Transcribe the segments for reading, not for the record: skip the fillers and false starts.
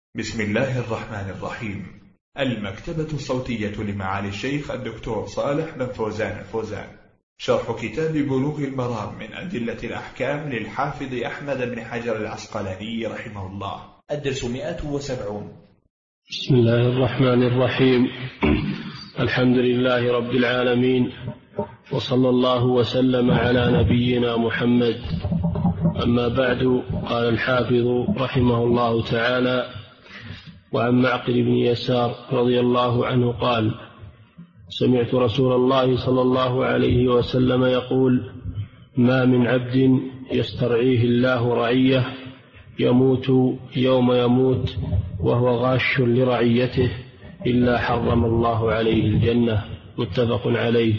بسم الله الرحمن الرحيم. المكتبة الصوتية لمعالي الشيخ الدكتور صالح بن فوزان الفوزان، شرح كتاب بلوغ المرام من أدلة الأحكام للحافظ أحمد بن حجر العسقلاني رحمه الله. الدرس 170. بسم الله الرحمن الرحيم. الحمد لله رب العالمين، وصلى الله وسلم على نبينا محمد. أما بعد، قال الحافظ رحمه الله تعالى: وعن معقل بن يسار رضي الله عنه قال: سمعت رسول الله صلى الله عليه وسلم يقول: ما من عبد يسترعيه الله رعية يموت يوم يموت وهو غاش لرعيته إلا حرم الله عليه الجنة. متفق عليه.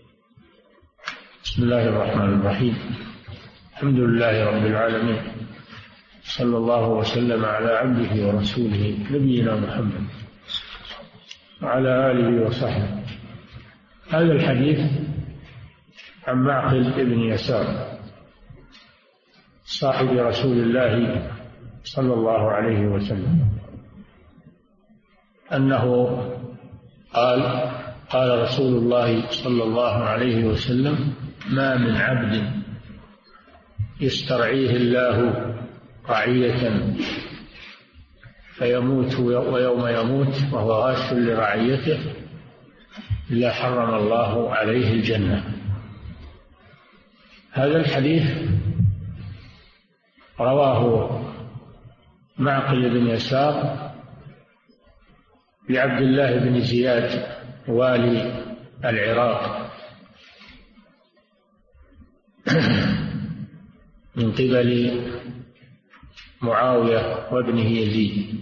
بسم الله الرحمن الرحيم. الحمد لله رب العالمين، صلى الله وسلم على عبده ورسوله نبينا محمد وعلى آله وصحبه. هذا الحديث عن معقل بن يسار صاحب رسول الله صلى الله عليه وسلم أنه قال رسول الله صلى الله عليه وسلم: ما من عبد يسترعيه الله رعية فيموت ويوم يموت وهو غاش لرعيته إلا حرم الله عليه الجنة. هذا الحديث رواه معقل بن يسار لعبد الله بن زياد والي العراق من قبل معاوية وابنه يزيد،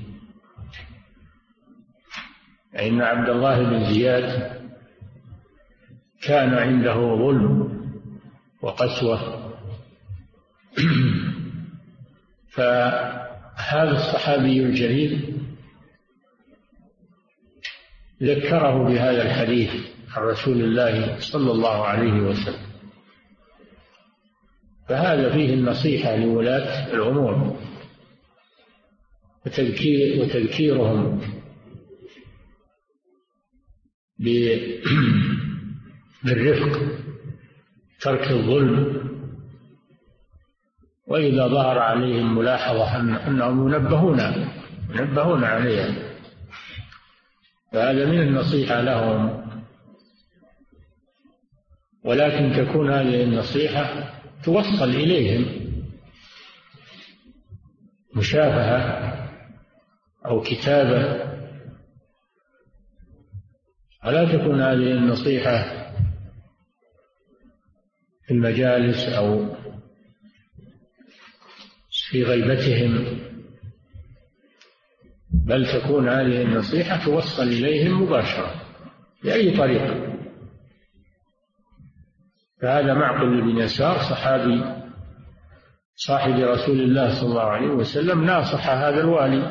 إن عبد الله بن زياد كان عنده ظلم وقسوة، فهذا الصحابي الجليل ذكره بهذا الحديث عن رسول الله صلى الله عليه وسلم، فهذا فيه النصيحة لولاة الأمور وتذكيرهم بالرفق، ترك الظلم، وإذا ظهر عليهم ملاحظة أنهم ينبهون عليها، فهذا من النصيحة لهم. ولكن تكون هذه النصيحة توصل إليهم مشافهة أو كتابة، ولا تكون هذه النصيحة في المجالس أو في غيبتهم، بل تكون هذه النصيحة توصل إليهم مباشرة بأي طريقة. فهذا معقل بن يسار صحابي صاحب رسول الله صلى الله عليه وسلم ناصح هذا الوالي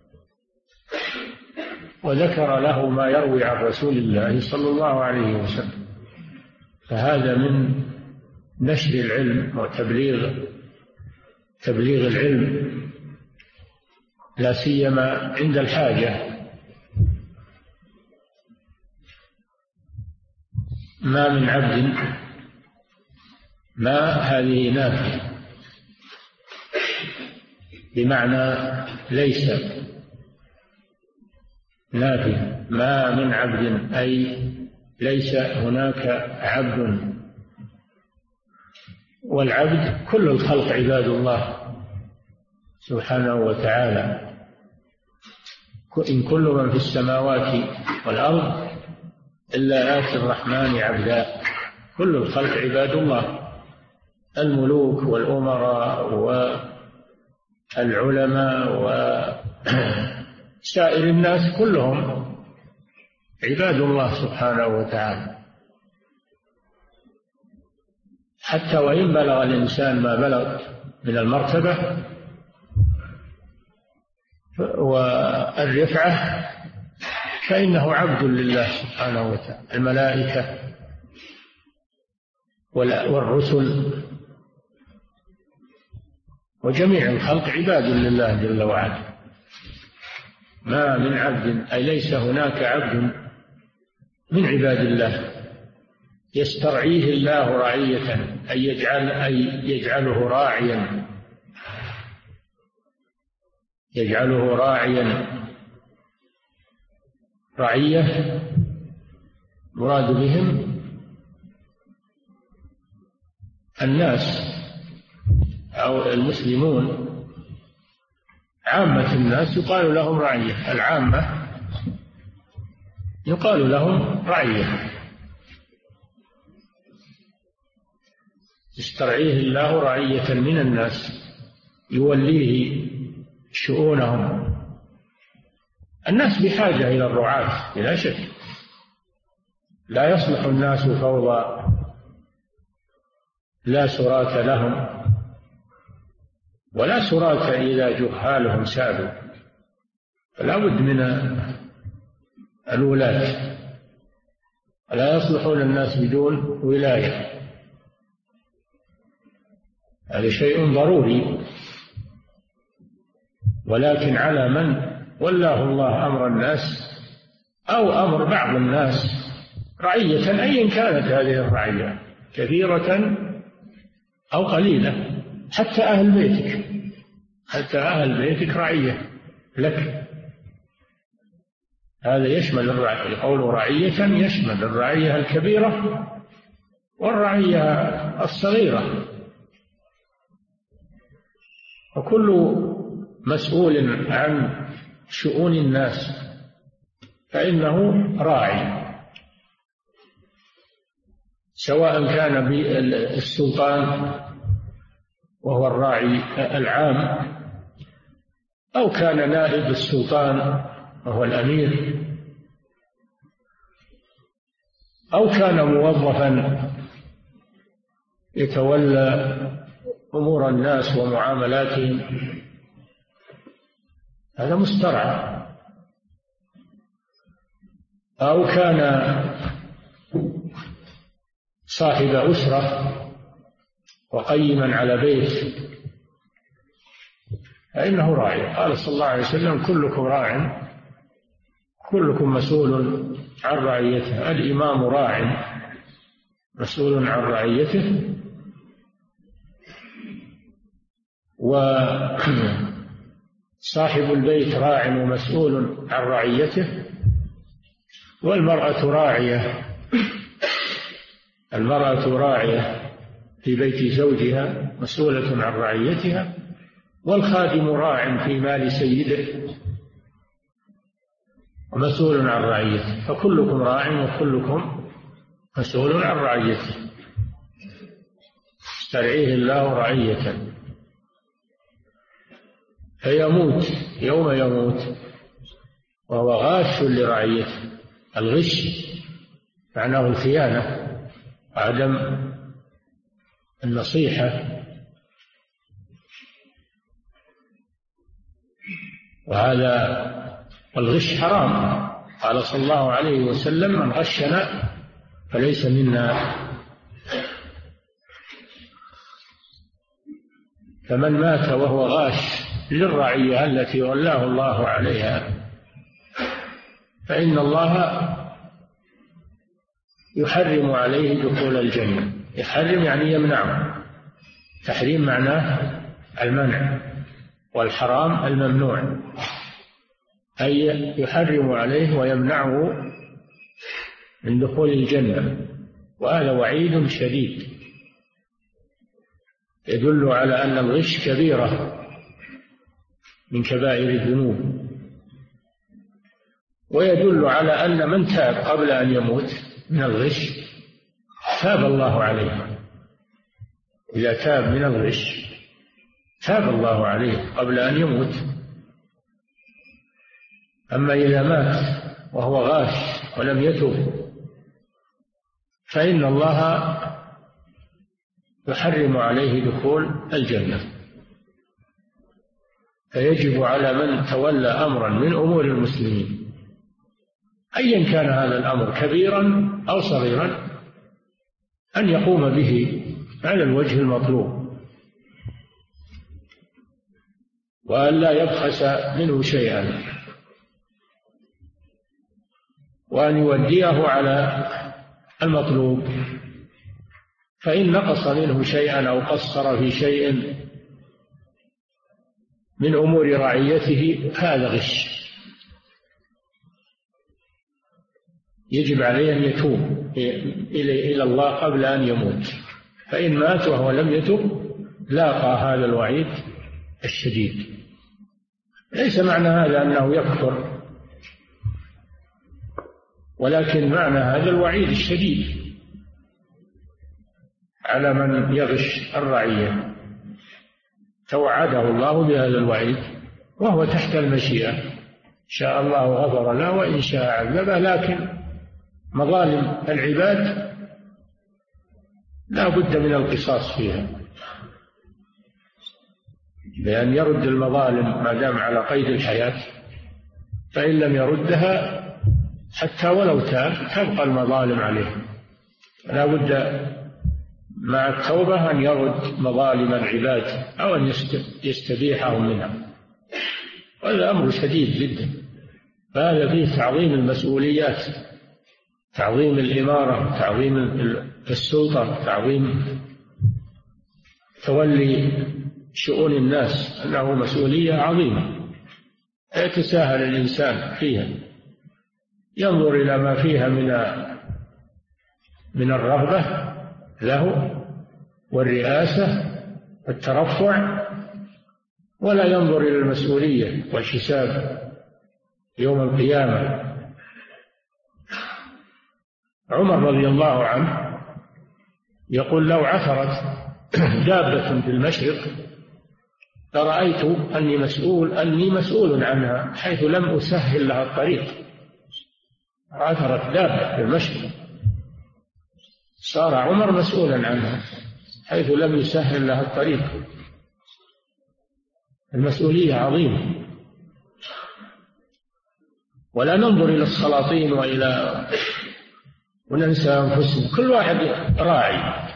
وذكر له ما يروي عن رسول الله صلى الله عليه وسلم، فهذا من نشر العلم وتبليغ العلم، لا سيما عند الحاجة. ما من عبد، ما هذه نافية بمعنى ليس، نافية. ما من عبد أي ليس هناك عبد، والعبد كل الخلق عباد الله سبحانه وتعالى. إن كل من في السماوات والأرض إلا آتي الرحمن عبدا. كل الخلق عباد الله، الملوك والأمراء والعلماء وسائر الناس كلهم عباد الله سبحانه وتعالى، حتى وإن بلغ الإنسان ما بلغ من المرتبة والرفعة فإنه عبد لله سبحانه وتعالى. الملائكة والرسل وجميع الخلق عباد لله جل وعلا. ما من عبد، أي ليس هناك عبد من عباد الله يسترعيه الله رعية، أي يجعله راعيا رعية، مراد بهم الناس أو المسلمون، عامة الناس يقال لهم رعية، العامة يقال لهم رعية، يسترعيه الله رعية من الناس، يوليه شؤونهم. الناس بحاجة إلى الرعاة بلا شك، لا يصلح الناس فوضى لا سراة لهم، ولا سراة إذا جهالهم سادوا، فلا بد من الولاة، لا يصلحون الناس بدون ولاية، هذا شيء ضروري. ولكن على من ولاه الله أمر الناس أو أمر بعض الناس رعية، أيا كانت هذه الرعية، كثيرة أو قليلة، حتى أهل بيتك رعية لك. هذا يشمل الرعية، قول رعية يشمل الرعية الكبيرة والرعية الصغيرة، وكل مسؤول عن شؤون الناس فإنه راعي، سواء كان بالسلطان وهو الراعي العام، أو كان نائب السلطان وهو الأمير، أو كان موظفا يتولى أمور الناس ومعاملاتهم، هذا مسترعى، أو كان صاحب أسرة وقيما على بيت فإنه راعي. قال صلى الله عليه وسلم: كلكم راع كلكم مسؤول عن رعيته، الإمام راع مسؤول عن رعيته، وصاحب البيت راع ومسؤول عن رعيته، والمرأة راعية، المرأة راعية في بيت زوجها مسؤولة عن رعيتها، والخادم راع في مال سيده ومسؤول عن رعيته، فكلكم راع وكلكم مسؤول عن رعيته، استرعيه الله رعية، فيموت يوم يموت وهو غاش لرعيته. الغش معناه الخيانة، عدم النصيحة، وهذا الغش حرام. قال صلى الله عليه وسلم: من غشنا فليس منا. فمن مات وهو غاش للرعية التي ولاه الله عليها فإن الله يحرم عليه دخول الجنة. يحرم يعني يمنعه، تحريم معناه المنع، والحرام الممنوع، أي يحرم عليه ويمنعه من دخول الجنة، وهذا وعيد شديد يدل على أن الغش كبيرة من كبائر الذنوب، ويدل على أن من تاب قبل أن يموت من الغش تاب الله عليه. إذا تاب من الغش تاب الله عليه قبل أن يموت. أما إذا مات وهو غاش ولم يتب فإن الله يحرم عليه دخول الجنة. فيجب على من تولى أمرا من أمور المسلمين أيا كان هذا الأمر كبيرا أو صغيرا أن يقوم به على الوجه المطلوب، وأن لا يبخس منه شيئا، وأن يوديه على المطلوب، فإن نقص منه شيئا أو قصر في شيء من أمور رعيته هذا غش، يجب عليه أن يتوب إلى الله قبل أن يموت، فإن مات وهو لم يتب لاقى هذا الوعيد الشديد. ليس معنى هذا أنه يكفر، ولكن معنى هذا الوعيد الشديد على من يغش الرعية، توعده الله بهذا الوعيد وهو تحت المشيئة، شاء الله غفر له وإن شاء عذبه، لكن مظالم العباد لا بد من القصاص فيها، بأن يرد المظالم ما دام على قيد الحياة، فإن لم يردها حتى ولو تاب تبقى المظالم عليه، لا بد مع التوبة أن يرد مظالم العباد أو أن يستبيحهم منها، وهذا أمر شديد جدا. فهذا فيه تعظيم المسؤوليات، تعظيم الإمارة، تعظيم السلطة، تعظيم تولي شؤون الناس، أنه مسؤولية عظيمة لا يتساهل الإنسان فيها، ينظر إلى ما فيها من الرغبة له والرئاسة والترفع، ولا ينظر إلى المسؤولية والحساب يوم القيامة. عمر رضي الله عنه يقول: لو عثرت دابة في المشرق لرأيت أني مسؤول عنها حيث لم أسهل لها الطريق. عثرت دابة في المشرق صار عمر مسؤولا عنها حيث لم يسهل لها الطريق. المسؤولية عظيمة. ولا ننظر إلى السلاطين وننسى أنفسنا، كل واحد راعي.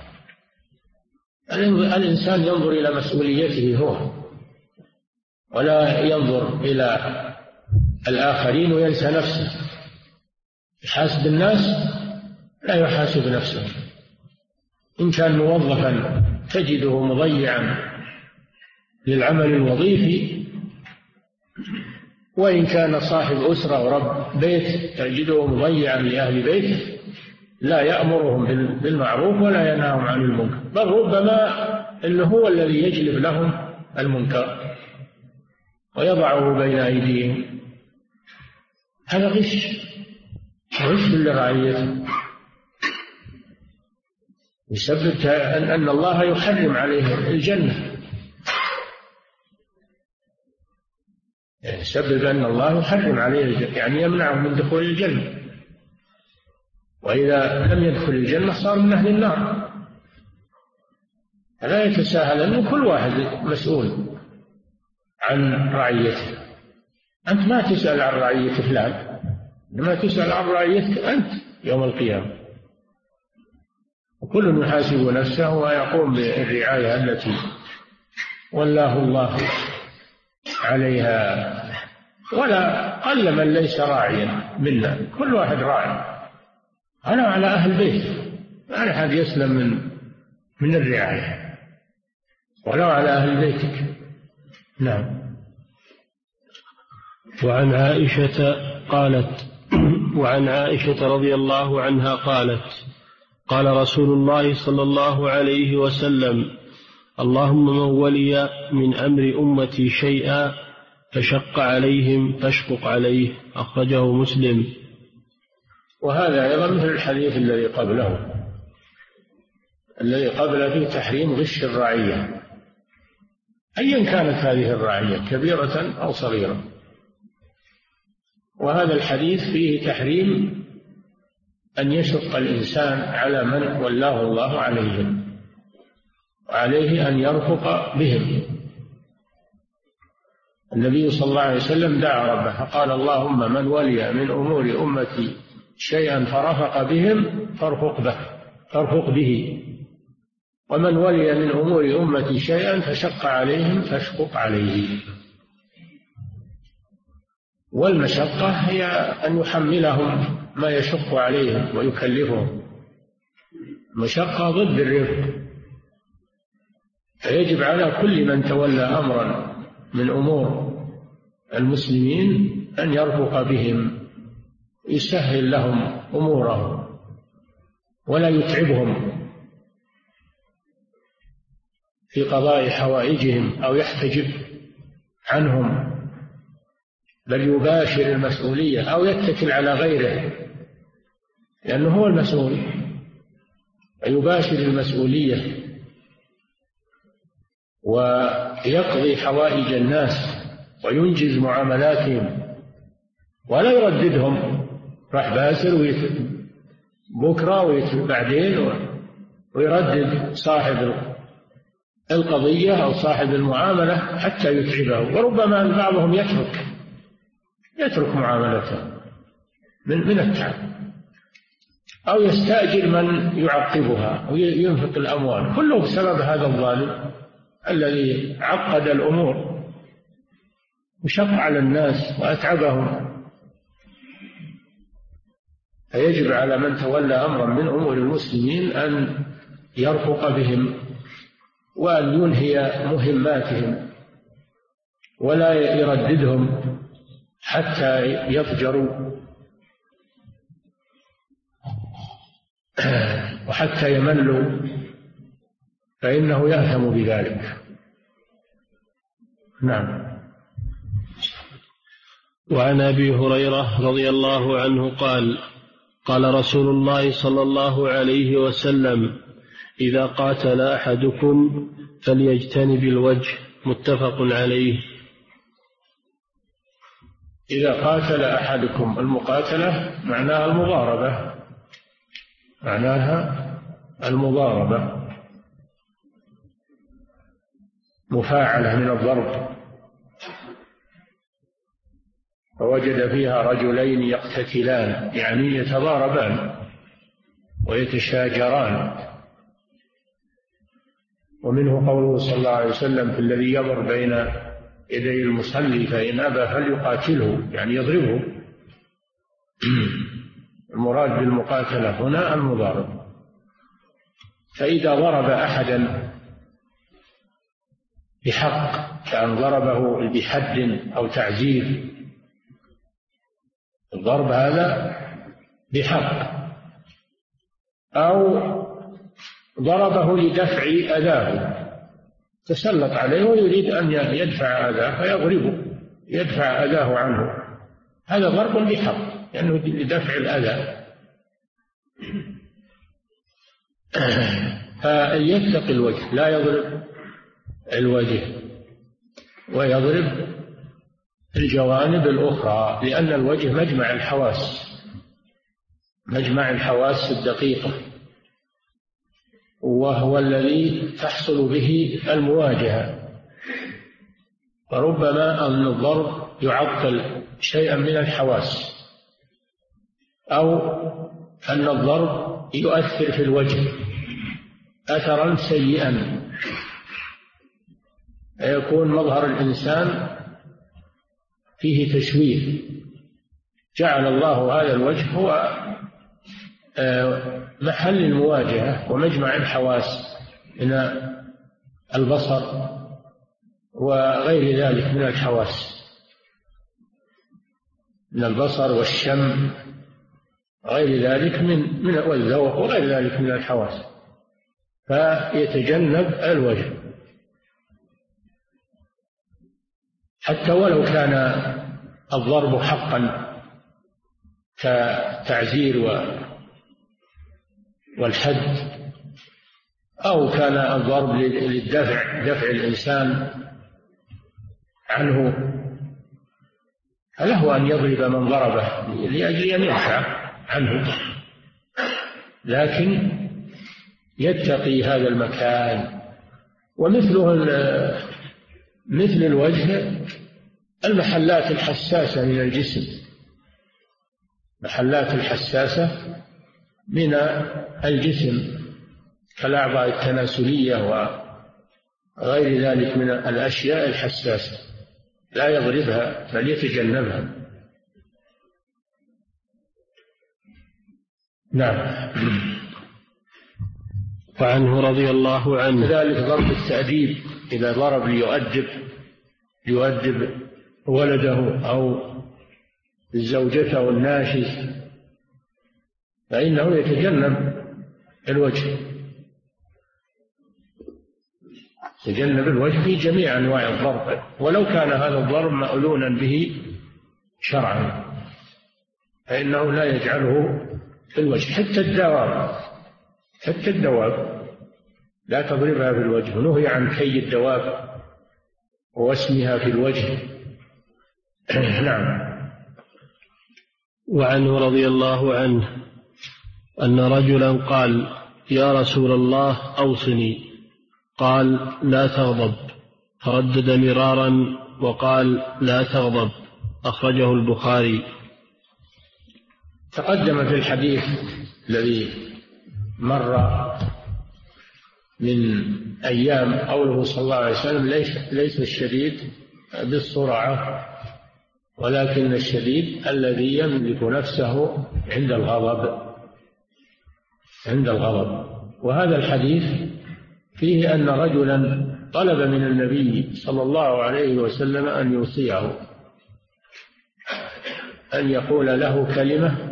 الإنسان ينظر إلى مسؤوليته هو، ولا ينظر إلى الآخرين وينسى نفسه. يحاسب الناس لا يحاسب نفسه. إن كان موظفا تجده مضيعا للعمل الوظيفي، وإن كان صاحب أسرة ورب بيت تجده مضيعا لأهل بيته، لا يأمرهم بالمعروف ولا ينهاهم عن المنكر، بل ربما إنه هو الذي يجلب لهم المنكر ويضعه بين أيديهم. هذا غش لرعيته، يسبب أن الله يحرم عليه الجنة، يسبب أن الله يحرم عليه الجنة، يعني يمنعه من دخول الجنة، وإذا لم يدخل الجنة صار من أهل النار. فلا يتساهل، أن كل واحد مسؤول عن رعيته. أنت ما تسأل عن رعية فلان، إنما تسأل عن رعيتك أنت يوم القيامة. وكل يحاسب نفسه ويقوم بالرعاية التي ولاه الله عليها. ولا قل من ليس راعيا منا، كل واحد راعي. أنا على أهل بيت، ما أحد يسلم من الرعاية ولو على أهل بيتك. نعم. وعن عائشة رضي الله عنها قالت: قال رسول الله صلى الله عليه وسلم: اللهم من ولي من أمر أمتي شيئا فشق عليهم فاشقق عليه. أخرجه مسلم. وهذا أيضا مثل الحديث الذي قبله فيه تحريم غش الرعية، أيا كانت هذه الرعية كبيرة أو صغيرة. وهذا الحديث فيه تحريم أن يشق الإنسان على من ولاه الله عليهم، وعليه أن يرفق بهم. النبي صلى الله عليه وسلم دعا ربه فقال: اللهم من ولي من أمور أمتي شيئا فرفق بهم فارفق به، ومن ولي من أمور أمتي شيئا فشق عليهم فاشقق عليه. والمشقة هي أن يحملهم ما يشق عليهم ويكلفهم. المشقة ضد الرفق، فيجب على كل من تولى أمرا من أمور المسلمين أن يرفق بهم، يسهل لهم أمورهم ولا يتعبهم في قضاء حوائجهم أو يحتجب عنهم، بل يباشر المسؤولية أو يتكل على غيره لأنه هو المسؤول، يباشر المسؤولية ويقضي حوائج الناس وينجز معاملاتهم ولا يرددهم، راح باسر بكرة بعدين، ويردد صاحب القضية أو صاحب المعاملة حتى يتعبه، وربما بعضهم يترك معاملته من التعب، أو يستأجر من يعقبها وينفق الأموال، كله بسبب هذا الظالم الذي عقد الأمور وشق على الناس وأتعبهم. فيجب على من تولى أمرا من أمور المسلمين أن يرفق بهم وأن ينهي مهماتهم ولا يرددهم حتى يضجروا وحتى يملوا، فإنه يأثم بذلك. نعم. وعن أبي هريرة رضي الله عنه قال: قال رسول الله صلى الله عليه وسلم: إذا قاتل أحدكم فليجتنب الوجه. متفق عليه. إذا قاتل أحدكم، المقاتلة معناها المضاربة، مفاعلة من الضرب، فوجد فيها رجلين يقتتلان، يعني يتضاربان ويتشاجران. ومنه قوله صلى الله عليه وسلم: في الذي يمر بين يدي المصلي فإن أبى فليقاتله، يعني يضربه. المراد بالمقاتلة هنا المضاربة. فإذا ضرب أحدا بحق، كأن ضربه بحد أو تعزير، الضرب هذا بحق، أو ضربه لدفع أذاه، تسلط عليه ويريد أن يدفع أذاه فيضربه يدفع أذاه عنه، هذا ضرب بحق لأنه لدفع الأذى. فيتقي الوجه، لا يضرب الوجه ويضرب الجوانب الأخرى، لأن الوجه مجمع الحواس الدقيقة، وهو الذي تحصل به المواجهة. فربما أن الضرب يعطل شيئا من الحواس، أو أن الضرب يؤثر في الوجه أثرا سيئا، فيكون مظهر الإنسان فيه تشويه. جعل الله هذا الوجه هو محل المواجهة ومجمع الحواس من البصر وغير ذلك من الحواس، من البصر والشم غير ذلك من والذوق وغير ذلك من الحواس، فيتجنب الوجه حتى ولو كان الضرب حقا كتعزير والحد، أو كان الضرب دفع الإنسان عنه، فله أن يضرب من ضربه لأجل أن يدفع عنه، لكن يتقي هذا المكان. ومثله مثل الوجه المحلات الحساسة من الجسم، محلات الحساسة من الجسم كالأعضاء التناسلية وغير ذلك من الأشياء الحساسة، لا يضربها بل يتجنبها نعم. وعنه رضي الله عنه كذلك ضرب التأديب، إذا ضرب ليؤدب ولده أو زوجته الناشز فإنه يتجنب الوجه في جميع أنواع الضرب، ولو كان هذا الضرب مأذونا به شرعا فإنه لا يجعله في الوجه. حتى الدواب لا تضربها في الوجه، نهي عن كي الدواب ووسمها في الوجه. نعم. وعنه رضي الله عنه أن رجلا قال: يا رسول الله أوصني. قال: لا تغضب. فردد مرارا وقال: لا تغضب. أخرجه البخاري. تقدم في الحديث الذي مر من أيام قوله صلى الله عليه وسلم: ليس الشديد بالسرعة ولكن الشديد الذي يملك نفسه عند الغضب. وهذا الحديث فيه أن رجلا طلب من النبي صلى الله عليه وسلم أن يوصيه، أن يقول له كلمة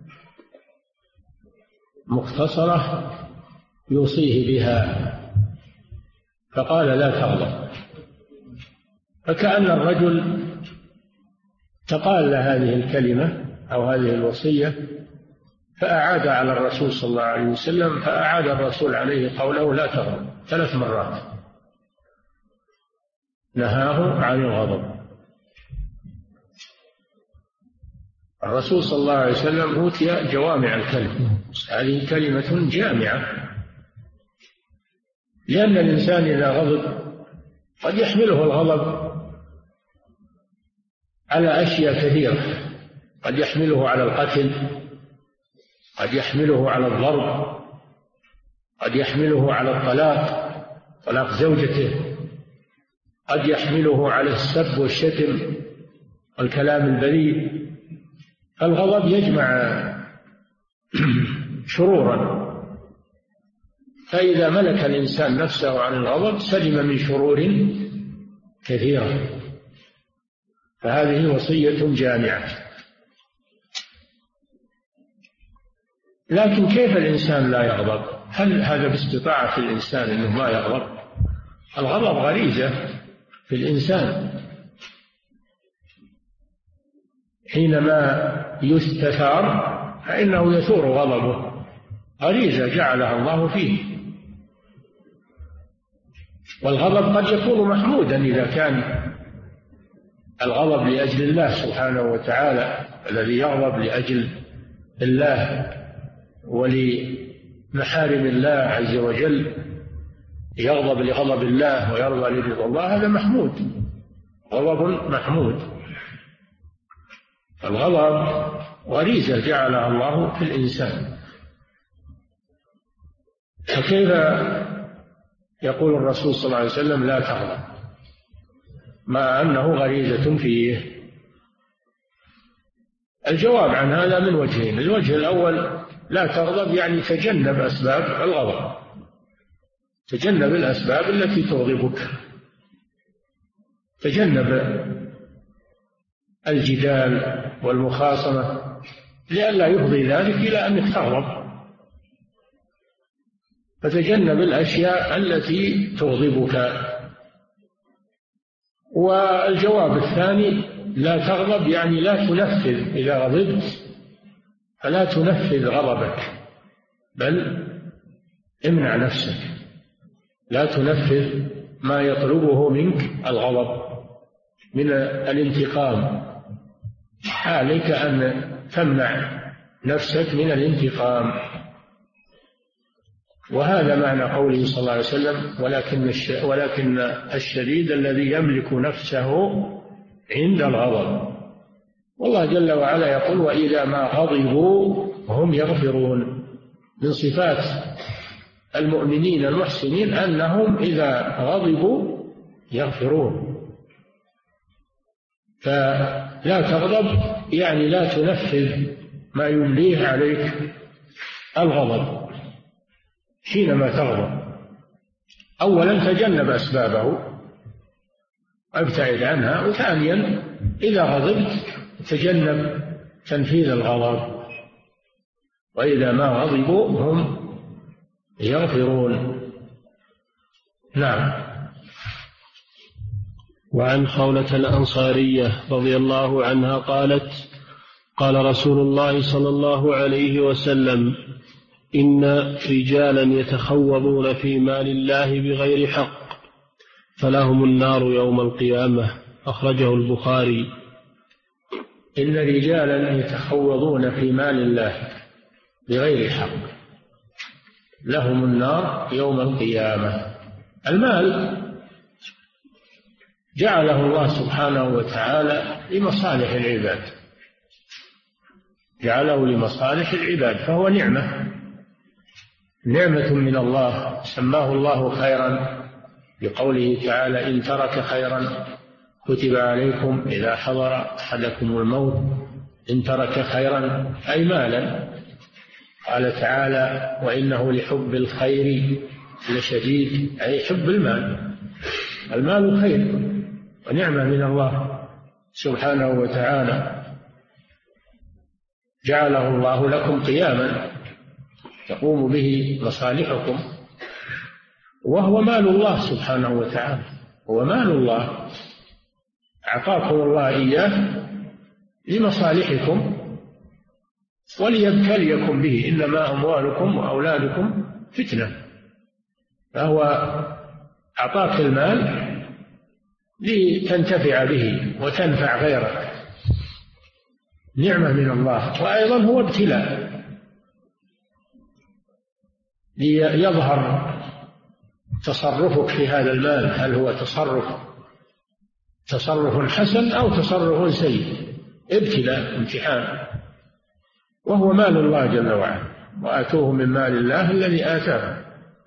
مختصرة يوصيه بها، فقال: لا تغضب. فكأن الرجل تقال هذه الكلمة أو هذه الوصية فأعاد على الرسول صلى الله عليه وسلم، فأعاد الرسول عليه قوله لا تغضب 3 مرات، نهاه عن الغضب. الرسول صلى الله عليه وسلم أوتي جوامع الكلم، هذه كلمة جامعة، لأن الإنسان إذا غضب قد يحمله الغضب على أشياء كثيرة، قد يحمله على القتل، قد يحمله على الضرب، قد يحمله على طلاق زوجته، قد يحمله على السب والشتم والكلام البذيء. الغضب يجمع شرورا، فإذا ملك الإنسان نفسه عن الغضب سلم من شرور كثيرة. فهذه وصية جامعة. لكن كيف الإنسان لا يغضب؟ هل هذا باستطاعة الإنسان أنه ما يغضب؟ الغضب غريزة في الإنسان، حينما يستثار فإنه يثور غضبه، غريزة جعلها الله فيه. والغضب قد يكون محمودا إذا كان الغضب لأجل الله سبحانه وتعالى، الذي يغضب لأجل الله ولمحارم الله عز وجل، يغضب لغضب الله ويرضى لرضا الله، هذا محمود، غضب محمود. الغضب غريزة جعلها الله في الإنسان، فكيف يقول الرسول صلى الله عليه وسلم لا تغضب مع أنه غريزة فيه؟ الجواب عن هذا من وجهين. الوجه الأول: لا تغضب يعني تجنب أسباب الغضب، تجنب الأسباب التي تغضبك، تجنب الجدال والمخاصمة لئلا يفضي ذلك إلى أنك تغضب، فتجنب الأشياء التي تغضبك. والجواب الثاني: لا تغضب يعني لا تنفذ، إذا غضبت فلا تنفذ غضبك، بل امنع نفسك، لا تنفذ ما يطلبه منك الغضب من الانتقام، عليك أن تمنع نفسك من الانتقام. وهذا معنى قوله صلى الله عليه وسلم: ولكن الشديد الذي يملك نفسه عند الغضب. والله جل وعلا يقول: وإذا ما غضبوا هم يغفرون. من صفات المؤمنين المحسنين أنهم إذا غضبوا يغفرون. فلا تغضب يعني لا تنفذ ما يمليه عليك الغضب حينما تغضب. أولا تجنب أسبابه وابتعد عنها، وثانيا إذا غضبت تجنب تنفيذ الغضب، وإذا ما غضبوا هم يغفرون. نعم. وعن خولة الأنصارية رضي الله عنها قالت: قال رسول الله صلى الله عليه وسلم: إن رجالا يتخوضون في مال الله بغير حق فلهم النار يوم القيامة. أخرجه البخاري. إن رجالا يتخوضون في مال الله بغير حق لهم النار يوم القيامة. المال جعله الله سبحانه وتعالى لمصالح العباد، جعله لمصالح العباد، فهو نعمة من الله، سماه الله خيرا بقوله تعالى: إن ترك خيرا كتب عليكم إذا حضر أحدكم الموت إن ترك خيرا أي مالا. قال تعالى: وإنه لحب الخير لشديد، أي حب المال. المال خير ونعمة من الله سبحانه وتعالى، جعله الله لكم قياما تقوم به مصالحكم، وهو مال الله سبحانه وتعالى، هو مال الله أعطاكم الله إياه لمصالحكم وليبتليكم به، إنما أموالكم وأولادكم فتنة. فهو أعطاك المال لتنتفع به وتنفع غيرك، نعمة من الله، وأيضا هو ابتلاء ليظهر تصرفك في هذا المال، هل هو تصرف حسن أو تصرف سيء. ابتلاء، امتحان، وهو مال الله جل وعلا. وآتوه من مال الله الذي آتاه،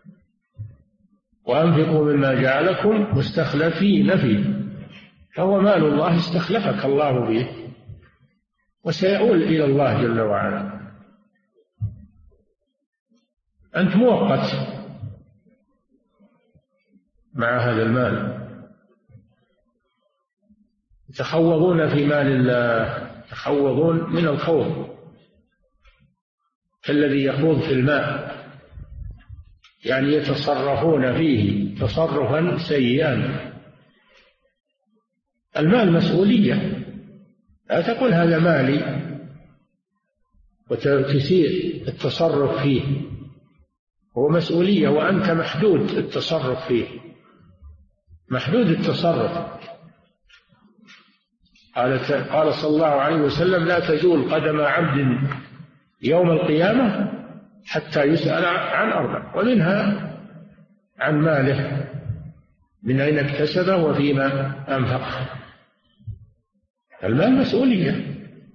وأنفقوا مما جعلكم مستخلفين فيه، فهو مال الله استخلفك الله به، وسيؤول إلى الله جل وعلا. أنت مؤقت مع هذا المال. يتخوضون في مال الله، يتخوضون من الخوض كالذي يخوض في الماء، يعني يتصرفون فيه تصرفا سيئا. المال مسؤولية، لا تقول هذا مالي وتسيء التصرف فيه، هو مسؤولية، وأنت محدود التصرف فيه، محدود التصرف. قال صلى الله عليه وسلم: لا تزول قدم عبد يوم القيامة حتى يسأل عن أربع، ومنها عن ماله، من أين اكتسبه وفيما أنفقه. المال مسؤولية،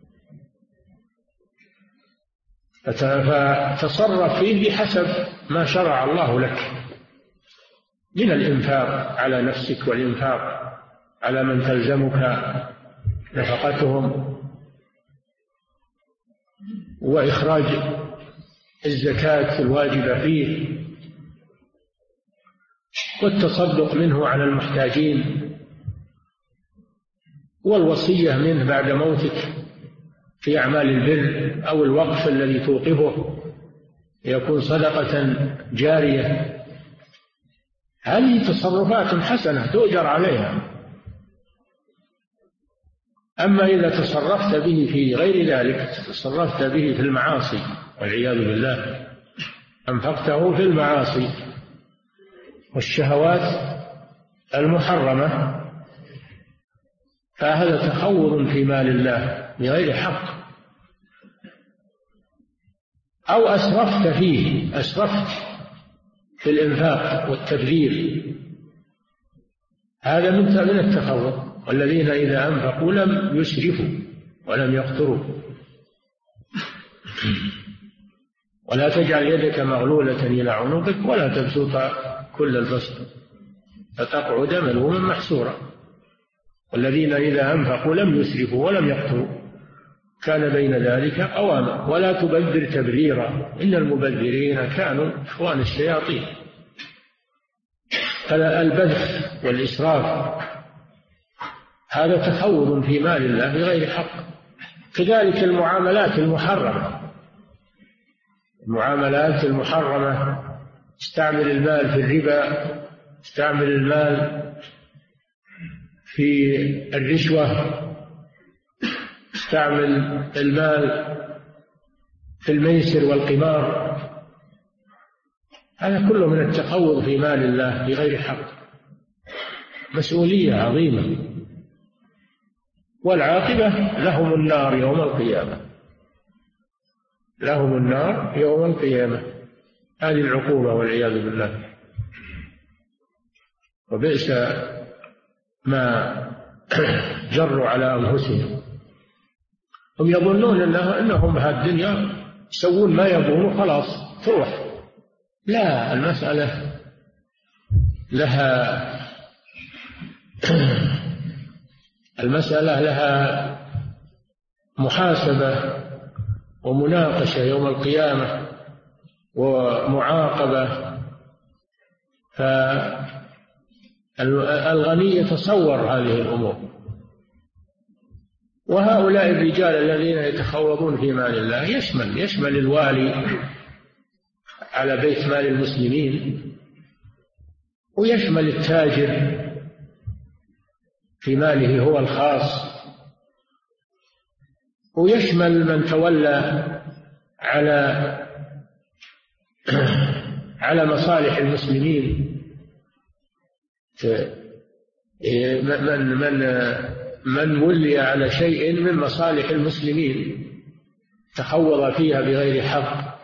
فتصرف فيه بحسب ما شرع الله لك من الإنفاق على نفسك، والإنفاق على من تلزمك نفقتهم، وإخراج الزكاة الواجبة فيه، والتصدق منه على المحتاجين، والوصية منه بعد موتك في أعمال البر، أو الوقف الذي توقفه يكون صدقة جارية. هذه تصرفات حسنة تؤجر عليها. أما إذا تصرفت به في غير ذلك، تصرفت به في المعاصي والعياذ بالله، أنفقته في المعاصي والشهوات المحرمة، فهذا تخوض في مال الله بغير حق. أو أسرفت فيه، أسرفت في الإنفاق والتبذير، هذا من التخوض. والذين إذا أنفقوا لم يسرفوا ولم يقتروا. ولا تجعل يدك مغلولة إلى عنقك ولا تبسطها كل البسط فتقعد ملوما محسورا. والذين إذا أنفقوا لم يسرفوا ولم يقتروا كان بين ذلك قواما. ولا تبذر تبذيرا إن المبذرين كانوا إخوان الشياطين. فالبذخ والإسراف هذا تخوض في مال الله بغير حق. كذلك المعاملات المحرمة، المعاملات المحرمة، استعمل المال في الربا، استعمل المال في الرشوة، استعمل المال في الميسر والقمار، هذا كله من التخوض في مال الله بغير حق، مسؤولية عظيمة، والعاقبة لهم النار يوم القيامة، لهم النار يوم القيامة. هذه العقوبة والعياذ بالله. وبئس ما جروا على أنفسهم. هم يظنون أنهم هالدنيا يسوون ما يبغون خلاص تروح. لا، المسألة لها محاسبة ومناقشة يوم القيامة ومعاقبة. فالغني يتصور هذه الأمور. وهؤلاء الرجال الذين يتخوضون في مال الله يشمل الوالي على بيت مال المسلمين، ويشمل التاجر في ماله هو الخاص، ويشمل من تولى على مصالح المسلمين، من ولي على شيء من مصالح المسلمين تخوض فيها بغير حق.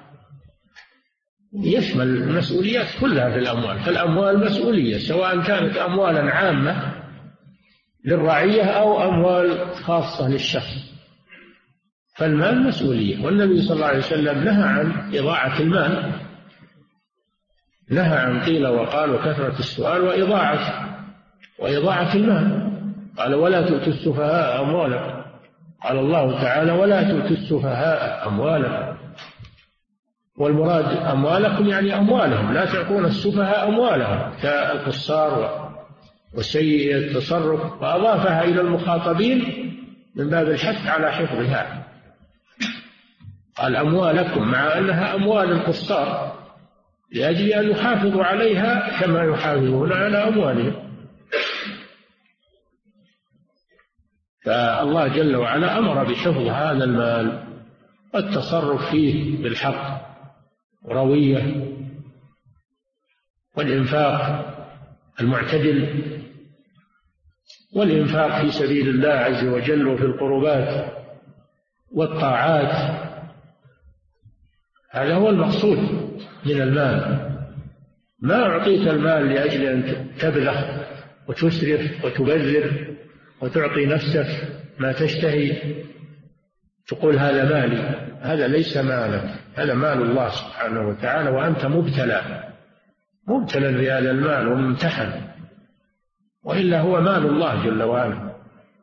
يشمل المسؤوليات كلها في الأموال. فالأموال مسؤولية، سواء كانت أموالا عامة للرعية أو أموال خاصة للشخص، فالمال مسؤولية. والنبي صلى الله عليه وسلم نهى عن إضاعة المال، نهى عن قيل وقال وكثرة السؤال وإضاعة المال. قال ولا تؤتوا السفهاء أموالكم. قال الله تعالى ولا تؤتوا السفهاء أموالكم. والمراد أموالكم يعني أموالهم، لا تعطون السفهاء أموالهم كالقصار وسيء التصرف، وأضافها إلى المخاطبين من باب الحث على حفظها. قال أموالكم مع أنها أموال القصار لأجل أن يحافظوا عليها كما يحافظون على أموالهم. فالله جل وعلا أمر بحفظ هذا المال والتصرف فيه بالحق وروية، والإنفاق المعتدل، والإنفاق في سبيل الله عز وجل وفي القربات والطاعات. هذا هو المقصود من المال. ما أعطيت المال لأجل أن تبلغ وتسرف وتبذر وتعطي نفسك ما تشتهي، تقول هذا مالي. هذا ليس مالك، هذا مال الله سبحانه وتعالى، وأنت مبتلى بهذا المال وممتحن، وإلا هو مال الله جل وعلا.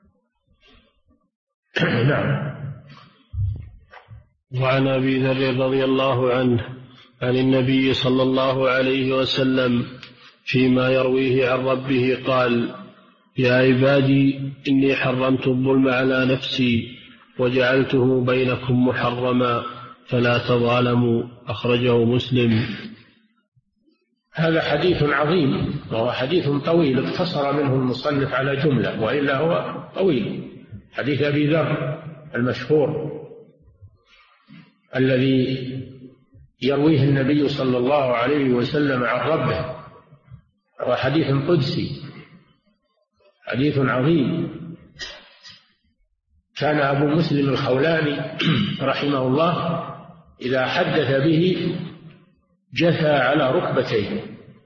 نعم. وعن أبي ذر رضي الله عنه عن النبي صلى الله عليه وسلم فيما يرويه عن ربه قال: يا عبادي إني حرمت الظلم على نفسي وجعلته بينكم محرما فلا تظالموا. أخرجه مسلم. هذا حديث عظيم، وهو حديث طويل اقتصر منه المصنف على جملة، وإلا هو طويل. حديث أبي ذر المشهور الذي يرويه النبي صلى الله عليه وسلم عن ربه، هو حديث قدسي، حديث عظيم. كان أبو مسلم الخولاني رحمه الله إذا حدث به جثى على ركبتيه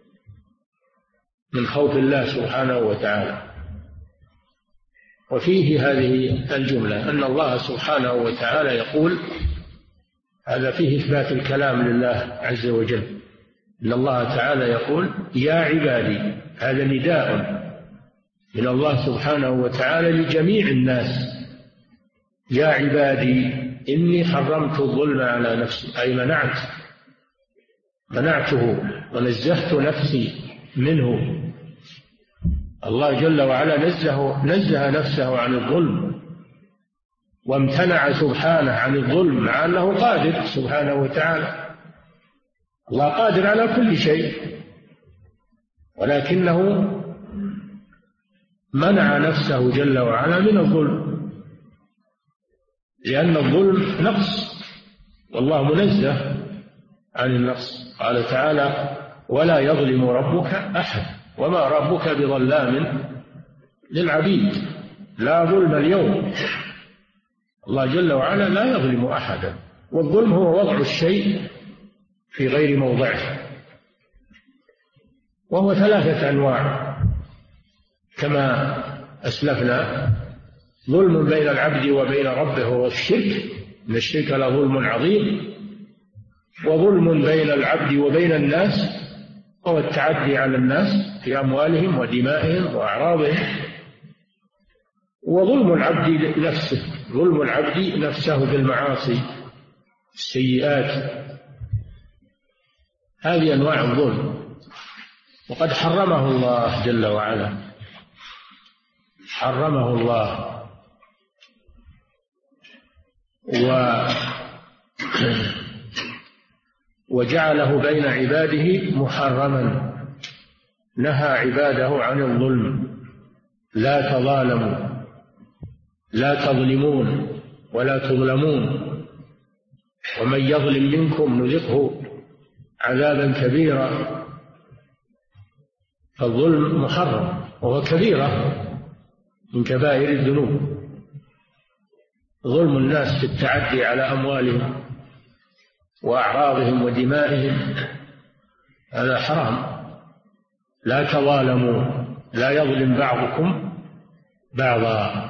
من خوف الله سبحانه وتعالى. وفيه هذه الجملة أن الله سبحانه وتعالى يقول، هذا فيه إثبات الكلام لله عز وجل، إن الله تعالى يقول: يا عبادي. هذا نداء من الله سبحانه وتعالى لجميع الناس، يا عبادي إني حرمت الظلم على نفسي، أي منعته ونزهت نفسي منه. الله جل وعلا نزه نفسه عن الظلم، وامتنع سبحانه عن الظلم، مع أنه قادر سبحانه وتعالى. الله قادر على كل شيء، ولكنه منع نفسه جل وعلا من الظلم، لأن الظلم نقص، والله منزه عن النقص. قال تعالى: ولا يظلم ربك أحد وما ربك بظلام للعبيد. لا ظلم اليوم، الله جل وعلا لا يظلم أحدا. والظلم هو وضع الشيء في غير موضعه، وهو 3 أنواع كما أسلفنا: ظلم بين العبد وبين ربه وهو الشرك، إن الشرك لظلم عظيم، وظلم بين العبد وبين الناس وهو التعدي على الناس في أموالهم ودمائهم وأعراضهم، وظلم العبد نفسه، ظلم العبد نفسه بالمعاصي السيئات. هذه أنواع الظلم، وقد حرمه الله جل وعلا، حرمه الله وجعله بين عباده محرما، نهى عباده عن الظلم: لا تظالموا، لا تظلمون ولا تظلمون، ومن يظلم منكم نذقه عذابا كبيرا. فالظلم محرم، وهو كبيرة من كبائر الذنوب. ظلم الناس في التعدي على أموالهم وأعراضهم ودمائهم هذا حرام. لا تظالموا، لا يظلم بعضكم بعضا،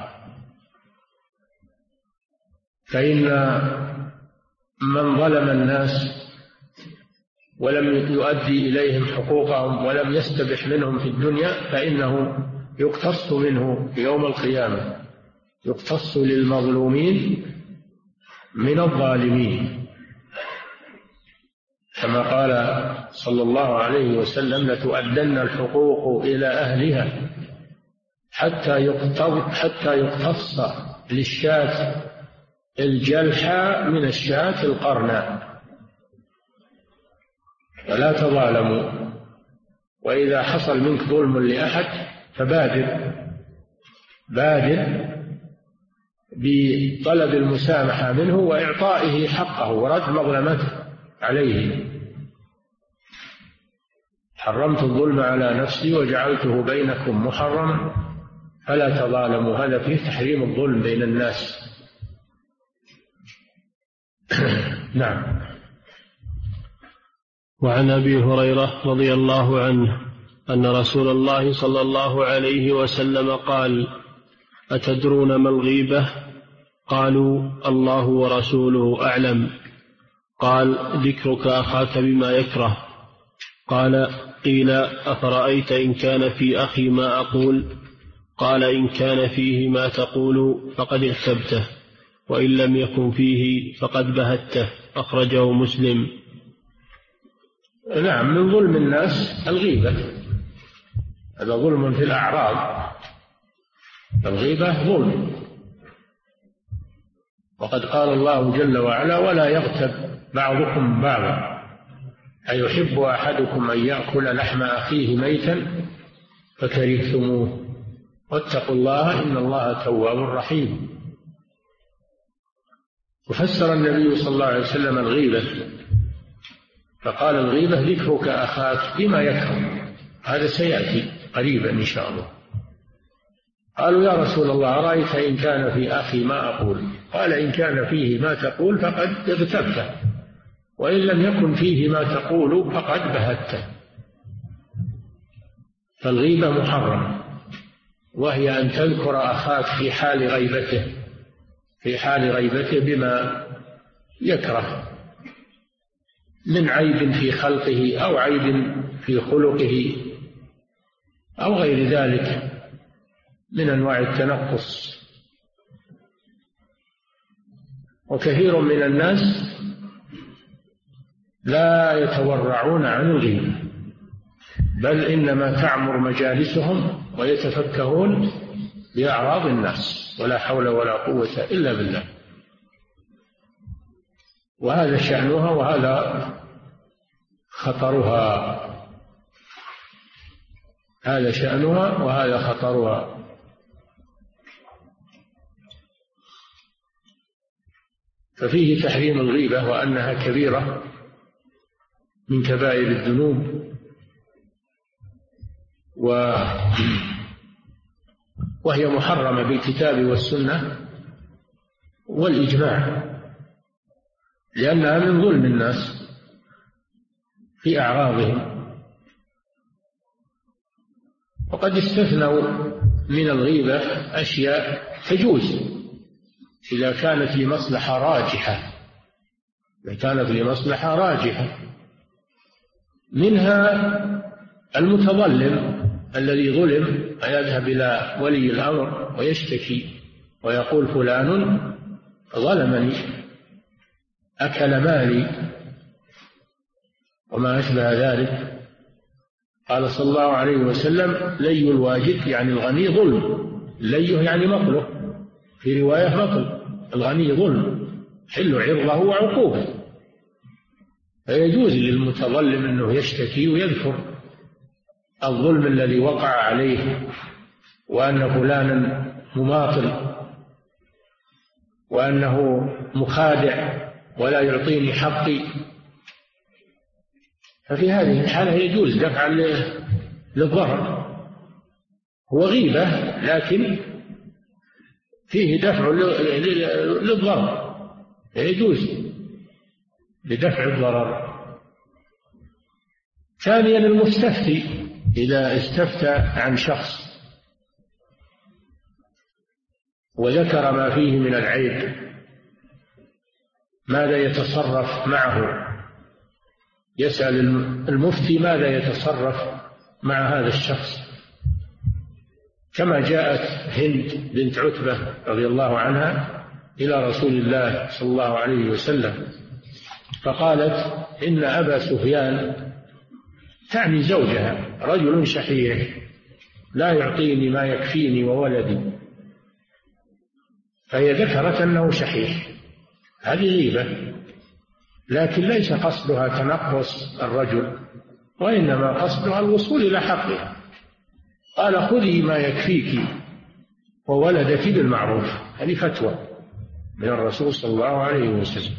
فإن من ظلم الناس ولم يؤدي إليهم حقوقهم ولم يستبح منهم في الدنيا فإنه يقتص منه يوم القيامة، يقتص للمظلومين من الظالمين، كما قال صلى الله عليه وسلم: لتؤدن الحقوق إلى أهلها حتى يقتص للشاة الجلحى من الشاة القرنى. فلا تظالموا، وإذا حصل منك ظلم لأحد فبادر بطلب المسامحة منه وإعطائه حقه ورد مظلمته عليه. حرمت الظلم على نفسي وجعلته بينكم محرما فلا تظالموا، هذا فيه تحريم الظلم بين الناس. نعم. وعن أبي هريرة رضي الله عنه أن رسول الله صلى الله عليه وسلم قال: أتدرون ما الغيبة؟ قالوا: الله ورسوله أعلم. قال: ذكرك أخاك بما يكره. قال: قيل: أفرأيت إن كان في أخي ما أقول؟ قال: إن كان فيه ما تقول فقد اغتبته، وإن لم يكن فيه فقد بهته. أخرجه مسلم. نعم، من ظلم الناس الغيبة، هذا ظلم في الأعراض، الغيبة ظلم. وقد قال الله جل وعلا: ولا يغتب بعضكم بعضا أيحب أحدكم أن يأكل لحم أخيه ميتا فكرهتموه واتقوا الله إن الله تواب رحيم. وفسر النبي صلى الله عليه وسلم الغيبة فقال: الغيبة ذكرك أخاك بما يكره. هذا سيأتي قريبا إن شاء الله. قالوا: يا رسول الله، أرأيت إن كان في أخي ما أقول؟ قال: إن كان فيه ما تقول فقد اغتبته، وإن لم يكن فيه ما تقول فقد بهته. فالغيبة محرم، وهي أن تذكر أخاك في حال غيبته بما يكره من عيب في خلقه أو عيب في خلقه أو غير ذلك من أنواع التنقص. وكثير من الناس لا يتورعون عن الغيبة، بل إنما تعمر مجالسهم ويتفكهون بأعراض الناس، ولا حول ولا قوة إلا بالله. وهذا شأنها وهذا خطرها، هذا شأنها وهذا خطرها. ففيه تحريم الغيبة وأنها كبيرة من كبائر الذنوب، وهي محرمة بالكتاب والسنة والإجماع، لأنها من ظلم الناس في أعراضهم. وقد استثنوا من الغيبة أشياء تجوز إذا كانت لمصلحة راجحة، إذا كانت لمصلحة راجحة، منها المتظلم الذي ظلم ويذهب إلى ولي الأمر ويشتكي ويقول فلان ظلمني أكل مالي وما أشبه ذلك. قال صلى الله عليه وسلم لي الواجد يعني الغني ظلم، ليه يعني مقله، في رواية مقل، الغني ظلم حل عرضه وعقوبه. فيجوز للمتظلم أنه يشتكي ويذكر الظلم الذي وقع عليه، وأن فلانا مماطل، وأنه مخادع ولا يعطيني حقي. ففي هذه الحالة يجوز دفع للضرر، هو غيبة لكن فيه دفع للضرر، يجوز لدفع الضرر. ثانيا المستفتي إذا استفتى عن شخص وذكر ما فيه من العيب ماذا يتصرف معه، يسأل المفتي ماذا يتصرف مع هذا الشخص، كما جاءت هند بنت عتبة رضي الله عنها إلى رسول الله صلى الله عليه وسلم فقالت إن أبا سفيان، تعني زوجها، رجل شحيح لا يعطيني ما يكفيني وولدي، فهي ذكرت أنه شحيح، هذه غيبة، لكن ليس قصدها تنقص الرجل، وإنما قصدها الوصول إلى حقه. قال خذي ما يكفيك وولدك بالمعروف، هذه فتوى من الرسول صلى الله عليه وسلم.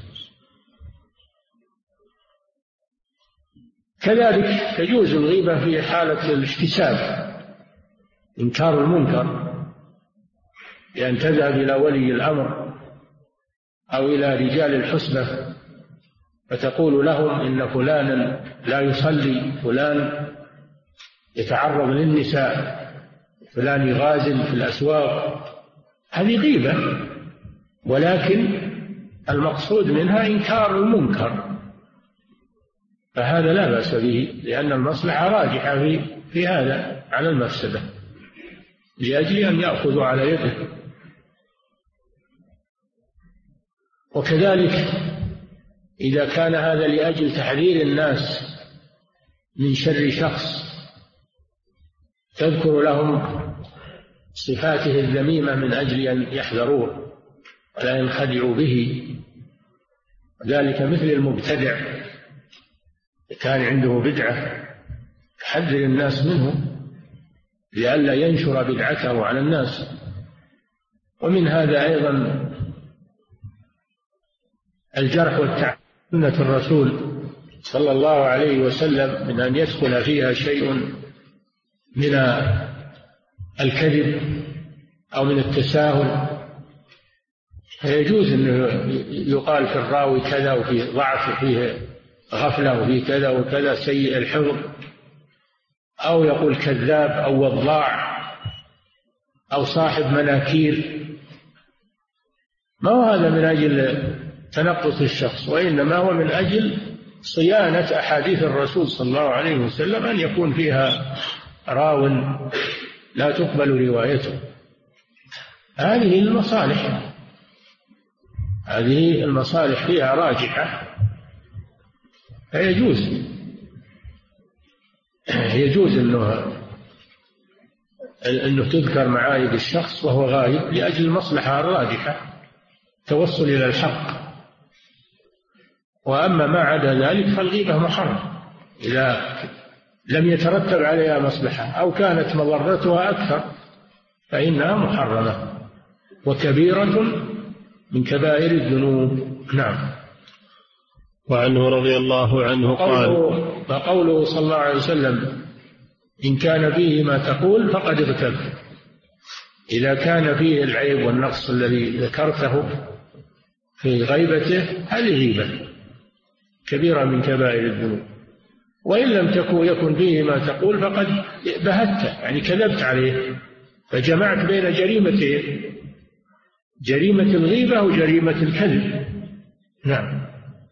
كذلك تجوز الغيبة في حالة الاحتساب، إنكار المنكر، بأن تذهب إلى ولي الأمر أو إلى رجال الحسبة فتقول لهم إن فلانا لا يصلي، فلان يتعرض للنساء، فلان يغازل في الأسواق، هذه غيبة، ولكن المقصود منها إنكار المنكر، فهذا لا بأس به، لأن المصلحة راجحة في هذا على المفسدة، لأجل أن يأخذوا على يده. وكذلك إذا كان هذا لأجل تحذير الناس من شر شخص، تذكر لهم صفاته الذميمة من أجل أن يحذروه ولا ينخدعوا به، ذلك مثل المبتدع كان عنده بدعة تحذر الناس منه لئلا ينشر بدعته على الناس. ومن هذا أيضا الجرح والتعديل، سنة الرسول صلى الله عليه وسلم من أن يدخل فيها شيء من الكذب أو من التساهل، فيجوز أن يقال في الراوي كذا وفي ضعف وفيه غفلة وفي كذا وكذا سيء الحفظ، أو يقول كذاب أو وضاع أو صاحب مناكير. ما هو هذا من أجل تنقص الشخص، وإنما هو من أجل صيانة أحاديث الرسول صلى الله عليه وسلم أن يكون فيها راو لا تقبل روايته. هذه المصالح. هذه المصالح فيها راجحة، فيجوز أنه تذكر معايب الشخص وهو غائب لأجل المصلحة الراجحة، توصل إلى الحق. وأما ما عدا ذلك فالغيبة محرم إذا لم يترتب عليها مصلحة أو كانت مضرتها أكثر فإنها محرمة وكبيرة من كبائر الذنوب. نعم. وعنه رضي الله عنه قال: وقوله صلى الله عليه وسلم: إن كان فيه ما تقول فقد اغتب. إذا كان فيه العيب والنقص الذي ذكرته في غيبته هذه غيبة كبيرة من كبائر الذنوب. وإن لم يكن فيه ما تقول فقد بهت، يعني كذبت عليه، فجمعت بين جريمتين: جريمة الغيبة وجريمة الكذب. نعم.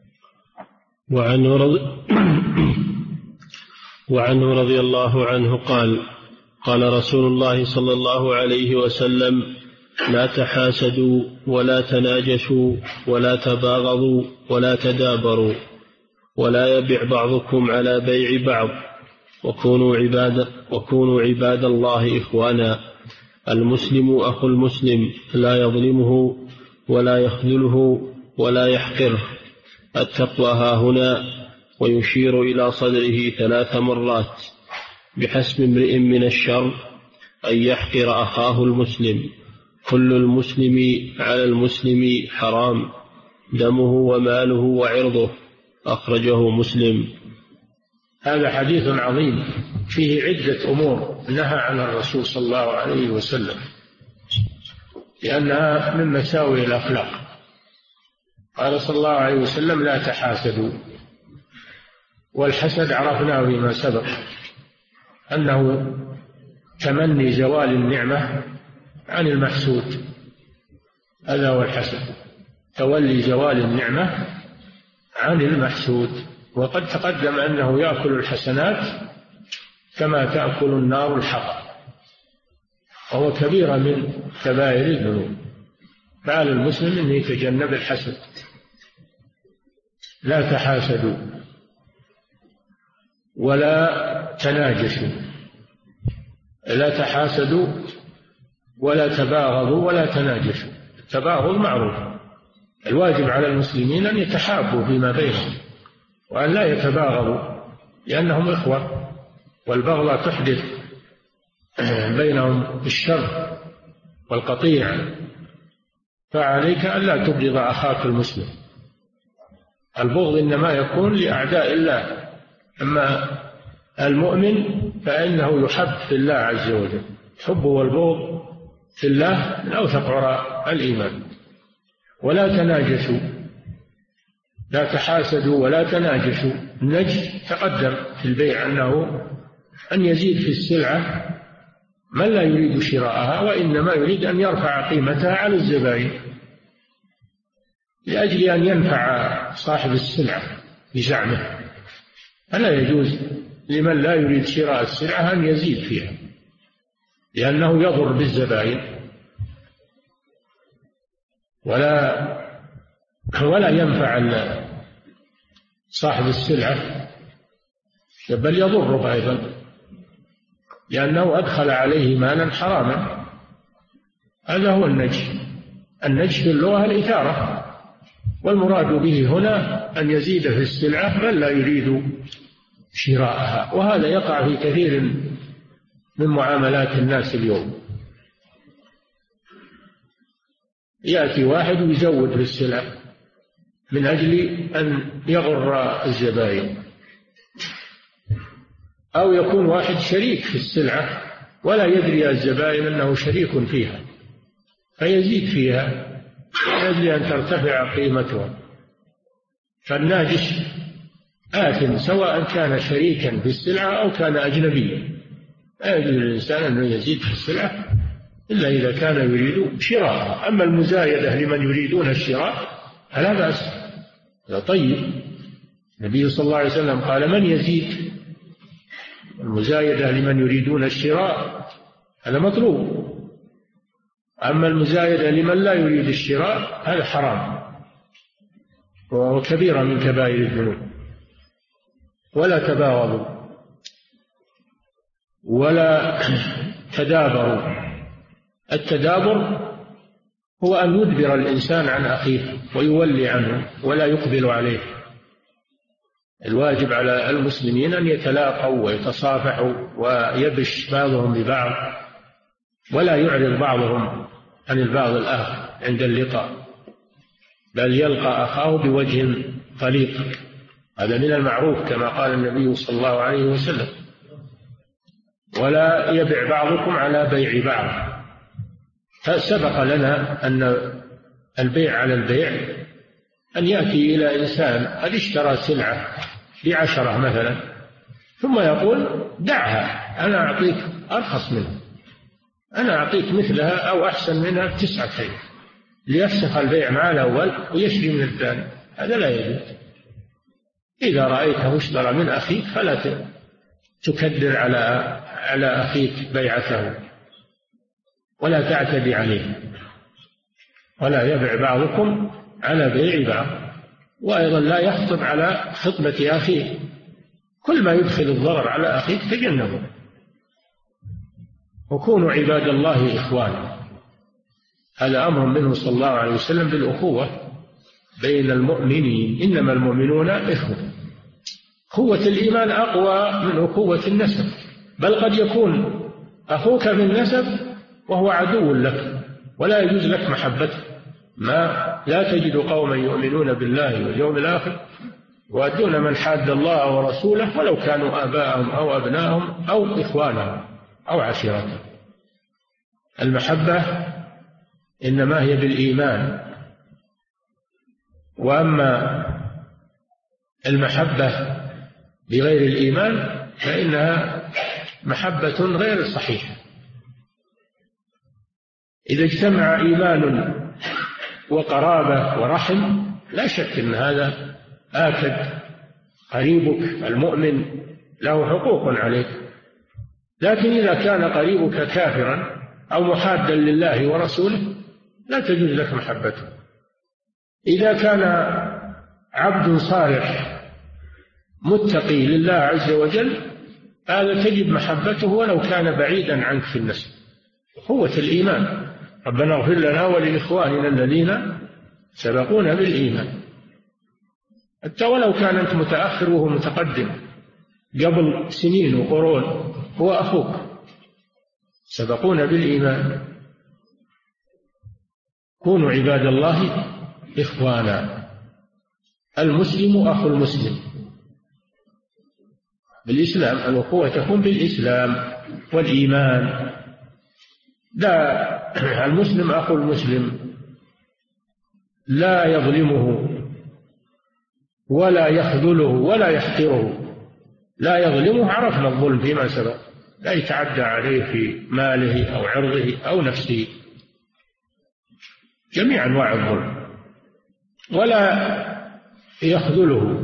وعنه رضي الله عنه قال: قال رسول الله صلى الله عليه وسلم: لا تحاسدوا ولا تناجشوا ولا تباغضوا ولا تدابروا، ولا يبع بعضكم على بيع بعض، وكونوا عباد الله إخوانا. المسلم أخو المسلم لا يظلمه ولا يخذله ولا يحقره. التقوى هاهنا، ويشير إلى صدره 3 مرات: بحسب امرئ من الشر أن يحقر أخاه المسلم. كل المسلم على المسلم حرام، دمه وماله وعرضه. أخرجه مسلم. هذا حديث عظيم فيه عدة أمور نهى عنها الرسول صلى الله عليه وسلم لأنها من مساوئ الأخلاق. قال صلى الله عليه وسلم: لا تحاسدوا. والحسد عرفناه فيما سبق أنه تمني زوال النعمة عن المحسود، هذا هو الحسد، تولي زوال النعمة عن المحسود. وقد تقدم أنه يأكل الحسنات كما تأكل النار الحطب، وهو كبيرة من كبائر الذنوب. فعلى المسلم أن يتجنب الحسد. لا تحاسدوا ولا تناجشوا. لا تحاسدوا ولا تباغضوا ولا تناجشوا. التباغض معروف، الواجب على المسلمين أن يتحابوا فيما بينهم وأن لا يتباغضوا لأنهم إخوة، والبغضة تحدث بينهم الشر والقطيع. فعليك أن لا تبغض أخاك المسلم. البغض إنما يكون لأعداء الله، أما المؤمن فإنه يحب في الله عز وجل. الحب والبغض في الله من أوثق عراء الإيمان. ولا تناجشوا، لا تحاسدوا ولا تناجشوا. النجش تقدم في البيع أنه أن يزيد في السلعة من لا يريد شراءها وإنما يريد أن يرفع قيمتها على الزبائن لأجل أن ينفع صاحب السلعة بزعمه. فلا يجوز لمن لا يريد شراء السلعة أن يزيد فيها لأنه يضر بالزبائن، ولا ينفع صاحب السلعة بل يضره أيضا لأنه أدخل عليه مالا حراما. هذا هو النجش. النجش في اللغة الإثارة، والمراد به هنا أن يزيد في السلعة من لا يريد شراءها. وهذا يقع في كثير من معاملات الناس اليوم. يأتي واحد ويزود في السلعة من أجل أن يغر الزبائن، أو يكون واحد شريك في السلعة ولا يدري الزبائن أنه شريك فيها فيزيد فيها من أجل أن ترتفع قيمتها. فالناجش آثم سواء كان شريكا في السلعة أو كان أجنبيا. لا يجوز للإنسان أنه يزيد في السلعة إلا إذا كان يريد شراءها. أما المزايدة لمن يريدون الشراء فلا بأس، هذا طيب. النبي صلى الله عليه وسلم قال: من يزيد؟ المزايدة لمن يريدون الشراء هذا مطلوب. أما المزايدة لمن لا يريد الشراء هذا حرام. وهو كبيرة من كبائر الذنوب. ولا تباغضوا ولا تدابروا. التدابر هو أن يدبر الإنسان عن أخيه ويولي عنه ولا يقبل عليه. الواجب على المسلمين أن يتلاقوا ويتصافحوا ويبش بعضهم ببعض، ولا يعرض بعضهم عن البعض الآخر عند اللقاء، بل يلقى أخاه بوجه طليق. هذا من المعروف كما قال النبي صلى الله عليه وسلم. ولا يبع بعضكم على بيع بعض. فسبق لنا أن البيع على البيع أن يأتي إلى إنسان قد اشترى سلعة ب10 مثلا، ثم يقول دعها، أنا أعطيك أرخص منها، أنا أعطيك مثلها أو أحسن منها ب9 ليفسخ البيع مع الأول ويشري من الثاني. هذا لا يجوز. إذا رأيته اشترى من أخيك فلا تكدر على أخيك بيعته ولا تعتدي عليه. ولا يبع بعضكم على بيع بعض. وأيضا لا يخطب على خطبة أخيه. كل ما يدخل الضرر على أخيك تجنبه. وكونوا عباد الله إخوانا. هذا أمر منه صلى الله عليه وسلم بالأخوة بين المؤمنين. إنما المؤمنون إخوة. أخوة الإيمان أقوى من أخوة النسب، بل قد يكون أخوك في النسب وهو عدو لك ولا يجوز لك محبته. لا تجد قوما يؤمنون بالله واليوم الآخر يوادون من حاد الله ورسوله ولو كانوا آباءهم أو أبناءهم أو إخوانهم أو عشيرتهم. المحبة إنما هي بالإيمان. وأما المحبة بغير الإيمان فإنها محبة غير صحيحة. إذا اجتمع إيمان وقرابة ورحم لا شك أن هذا آكد. قريبك المؤمن له حقوق عليك، لكن إذا كان قريبك كافرا أو محادا لله ورسوله لا تجوز لك محبته. إذا كان عبد صالح متقي لله عز وجل هذا تجب محبته ولو كان بعيدا عنك في النسب. قوة الإيمان. ربنا اغفر لنا ولإخواننا الذين سبقونا بالإيمان. حتى ولو كان أنت متأخر وهو متقدم قبل سنين وقرون هو أخوك، سبقونا بالإيمان. كونوا عباد الله إخوانا. المسلم أخو المسلم بالإسلام. الأخوة تكون بالإسلام والإيمان. لا، المسلم أخو المسلم لا يظلمه ولا يخذله ولا يحقره. لا يظلمه، عرفنا الظلم فيما سبق، لا يتعدى عليه في ماله أو عرضه أو نفسه، جميع أنواع الظلم. ولا يخذله،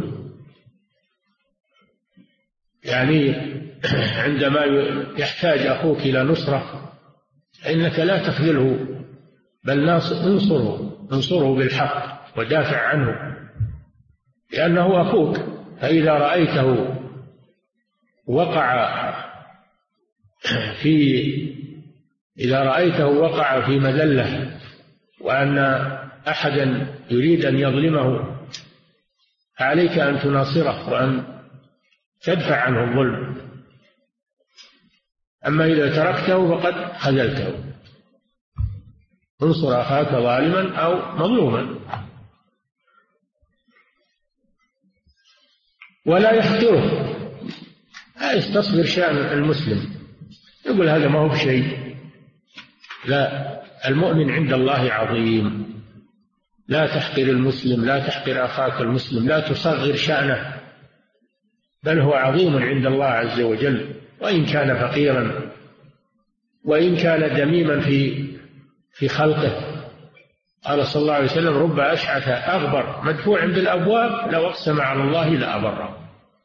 يعني عندما يحتاج أخوك إلى نصرة إنك لا تخذله بل انصره بالحق ودافع عنه لأنه أخوك. فإذا رأيته وقع في مذلة وأن أحدا يريد أن يظلمه فعليك أن تناصره وأن تدفع عنه الظلم. أما إذا تركته فقد خذلته. انصر أخاك ظالما أو مظلوما. ولا يحقره، لا يستصغر شأن المسلم يقول هذا ما هو بشيء. لا، المؤمن عند الله عظيم. لا تحقر المسلم، لا تحقر أخاك المسلم، لا تصغر شأنه، بل هو عظيم عند الله عز وجل. وإن كان فقيرا وإن كان دميما في خلقه. قال صلى الله عليه وسلم رب أشعث أغبر مدفوع بالأبواب لو أقسم على الله لأبره.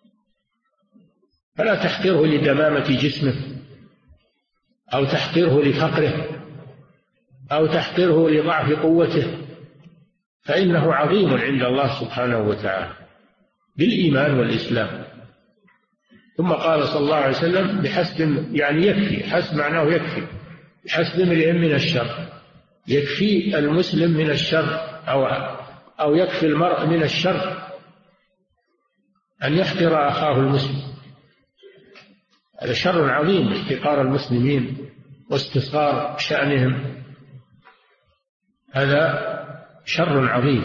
فلا تحقره لدمامة جسمه أو تحقره لفقره أو تحقره لضعف قوته، فإنه عظيم عند الله سبحانه وتعالى بالإيمان والإسلام. ثم قال صلى الله عليه وسلم بحسب، يعني يكفي، حسب معناه يكفي، بحسب امرئ من الشر، يكفي المسلم من الشر أو يكفي المرء من الشر أن يحقر أخاه المسلم. هذا شر عظيم، احتقار المسلمين واستصغار شأنهم، هذا شر عظيم.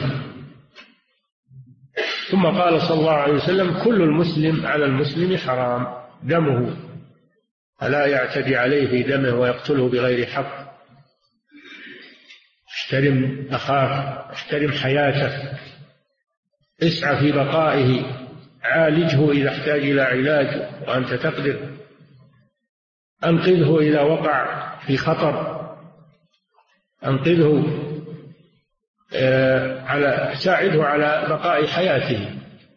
ثم قال صلى الله عليه وسلم كل المسلم على المسلم حرام دمه، فلا يعتدي عليه في دمه ويقتله بغير حق. احترم أخاك، احترم حياته، اسعى في بقائه، عالجه إذا احتاج إلى علاج وأنت تقدر، أنقذه إذا وقع في خطر، أنقذه، ساعده على بقاء حياته.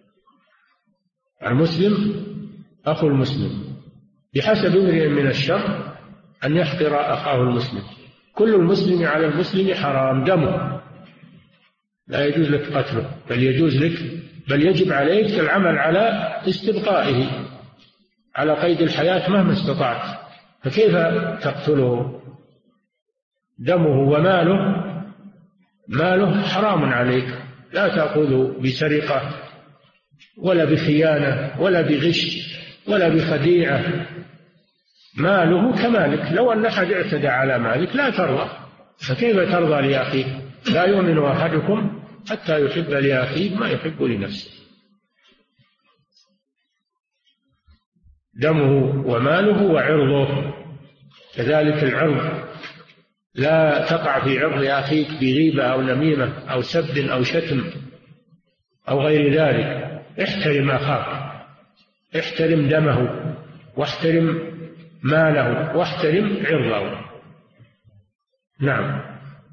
المسلم أخو المسلم، بحسب امرئ من الشر أن يحقر أخاه المسلم. كل المسلم على المسلم حرام دمه، لا يجوز لك قتله، بل يجوز لك، بل يجب عليك العمل على استبقائه على قيد الحياة مهما استطعت. فكيف تقتله؟ دمه وماله، ماله حرام عليك، لا تأخذه بسرقة ولا بخيانة ولا بغش ولا بخديعة. ماله كمالك، لو أن أحد اعتدى على مالك لا ترضى، فكيف ترضى لأخيك؟ لا يؤمن أحدكم حتى يحب لأخيه ما يحب لنفسه. دمه وماله وعرضه، كذلك العرض، لا تقع في عرض أخيك بغيبة أو نميمة أو سب أو شتم أو غير ذلك. احترم أخاك، احترم دمه، واحترم ماله، واحترم عرضه. نعم.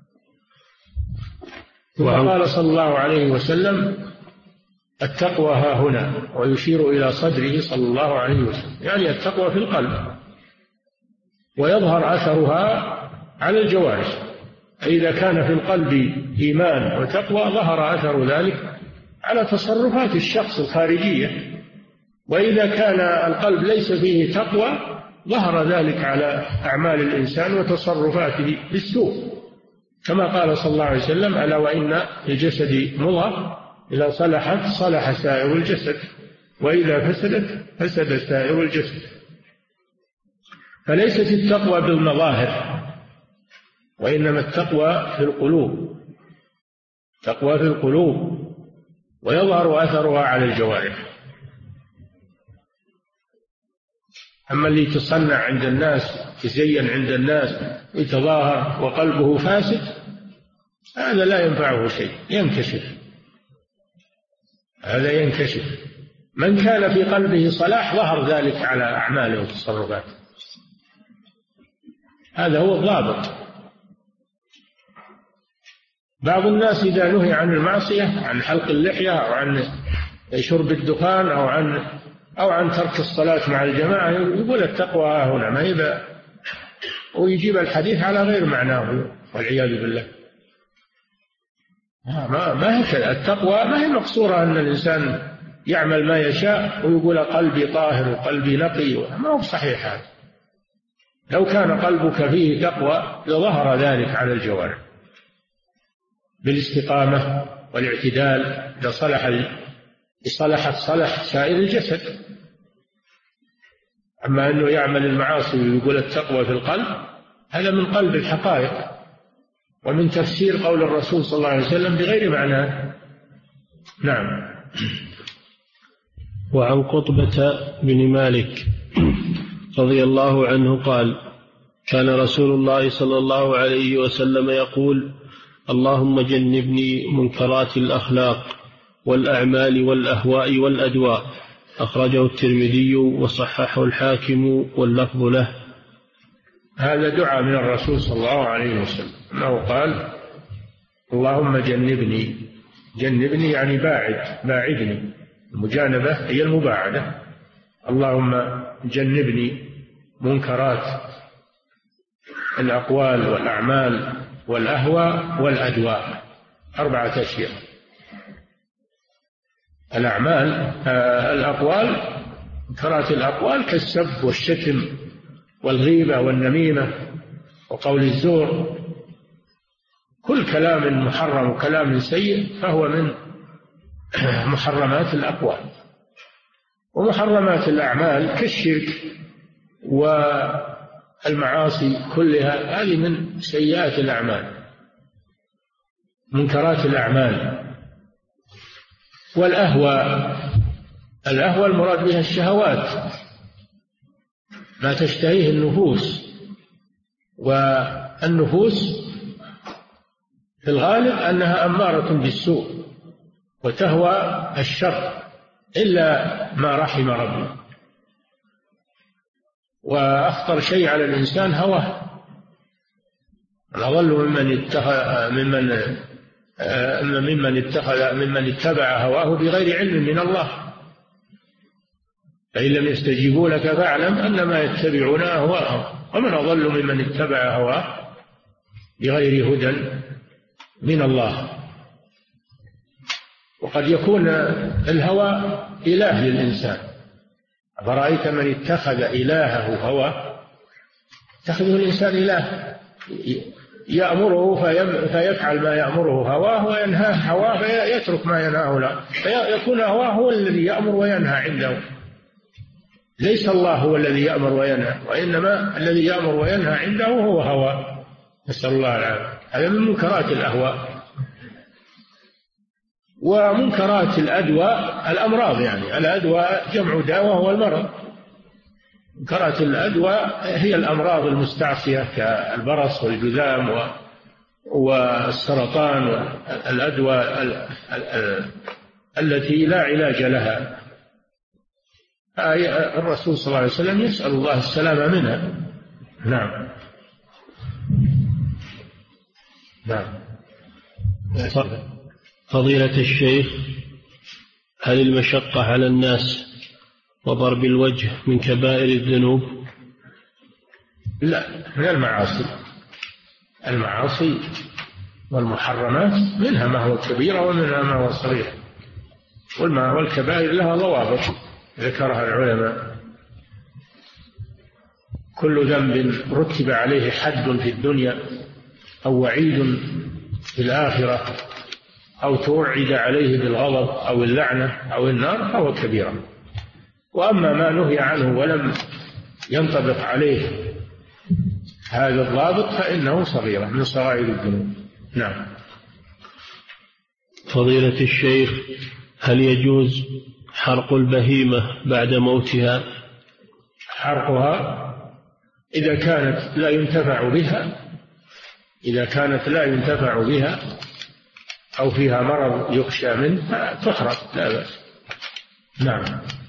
وقال صلى الله عليه وسلم التقوى ها هنا، ويشير إلى صدره صلى الله عليه وسلم، يعني التقوى في القلب، ويظهر أثرها على الجوارح. إذا كان في القلب إيمان وتقوى ظهر أثر ذلك على تصرفات الشخص الخارجية، وإذا كان القلب ليس فيه تقوى ظهر ذلك على أعمال الإنسان وتصرفاته بالسوء، كما قال صلى الله عليه وسلم ألا وإن الجسد مضغة إذا صلحت صلح سائر الجسد وإذا فسدت فسد سائر الجسد. فليست التقوى بالمظاهر، وإنما التقوى في القلوب، تقوى في القلوب، ويظهر أثرها على الجوارح. أما اللي يتصنع عند الناس، يزين عند الناس، يتظاهر وقلبه فاسد، هذا لا ينفعه شيء، ينكشف، هذا ينكشف. من كان في قلبه صلاح ظهر ذلك على أعماله وتصرفاته، هذا هو الضابط. بعض الناس إذا نهي عن المعصية، عن حلق اللحية أو عن شرب الدخان أو عن ترك الصلاة مع الجماعة، يقول التقوى هنا، ما يبقى، ويجيب الحديث على غير معناه والعياذ بالله. ما هكذا. التقوى ما هي مقصورة أن الإنسان يعمل ما يشاء ويقول قلبي طاهر وقلبي نقي، ما هو صحيح هذا. لو كان قلبك فيه تقوى لظهر ذلك على الجوارح بالاستقامة والاعتدال، إذا صلح سائر الجسد. أما أنه يعمل المعاصي ويقول التقوى في القلب، هذا من قلب الحقائق، ومن تفسير قول الرسول صلى الله عليه وسلم بغير معناه. نعم. وعن قطبة بن مالك رضي الله عنه قال كان رسول الله صلى الله عليه وسلم يقول اللهم جنبني منكرات الأخلاق والأعمال والأهواء والأدواء. أخرجه الترمذي وصححه الحاكم واللفظ له. هذا دعاء من الرسول صلى الله عليه وسلم أنه قال اللهم جنبني يعني باعدني. المجانبة هي المباعدة. اللهم جنبني منكرات الأقوال والأعمال والأهواء والأدواء. 4 أشياء. الأعمال الأقوال، منكرات الأقوال كالسب والشتم والغيبة والنميمة وقول الزور، كل كلام محرم وكلام سيء فهو من محرمات الأقوال. ومحرمات الأعمال كالشرك والمعاصي كلها، هذه من سيئات الأعمال، منكرات الأعمال. والأهواء، الأهواء المراد بها الشهوات، ما تشتهيه النفوس، والنفوس في الغالب أنها أمارة بالسوء وتهوى الشر إلا ما رحم ربي. وأخطر شيء على الإنسان هواه، الأضل ممن اتبع هواه بغير علم من الله. فإن لم يستجيبوا لك فاعلم أنما يتبعون أهواءهم، ومن أضل ممن اتبع هواه بغير هدى من الله. وقد يكون الهوى إله للإنسان. أفرأيت من اتخذ إلهه هواه؟ اتخذه الإنسان إله، يأمره فيفعل ما يأمره هواه، وينهاه هواه فيترك ما ينهاه له، فيكون هواه هو الذي يأمر وينهى عنده. ليس الله هو الذي يأمر وينهى، وإنما الذي يأمر وينهى عنده هو هواه، نسأل الله العافية. هذا من منكرات الأهواء. ومنكرات الأدواء الأمراض، يعني الأدواء جمع داء وهو المرض. منكرات الأدواء هي الأمراض المستعصية كالبرص والجذام والسرطان، والأدواء التي لا علاج لها. الرسول صلى الله عليه وسلم يسأل الله السلامة منها. نعم. فضيلة الشيخ، هل المشقة على الناس وضرب الوجه من كبائر الذنوب؟ لا، من المعاصي والمحرمات، منها ما هو كبيرة ومنها ما هو صغير، والكبائر لها ضوابط ذكرها العلماء. كل ذنب رتب عليه حد في الدنيا أو وعيد في الآخرة أو توعد عليه بالغضب أو اللعنة أو النار فهو كبيرة. وأما ما نهي عنه ولم ينطبق عليه هذا الضابط فإنه صغيرة من صغائر الذنوب. نعم. فضيلة الشيخ، هل يجوز حرق البهيمة بعد موتها؟ حرقها إذا كانت لا ينتفع بها أو فيها مرض يخشى منه تحرق، لا بأس. نعم.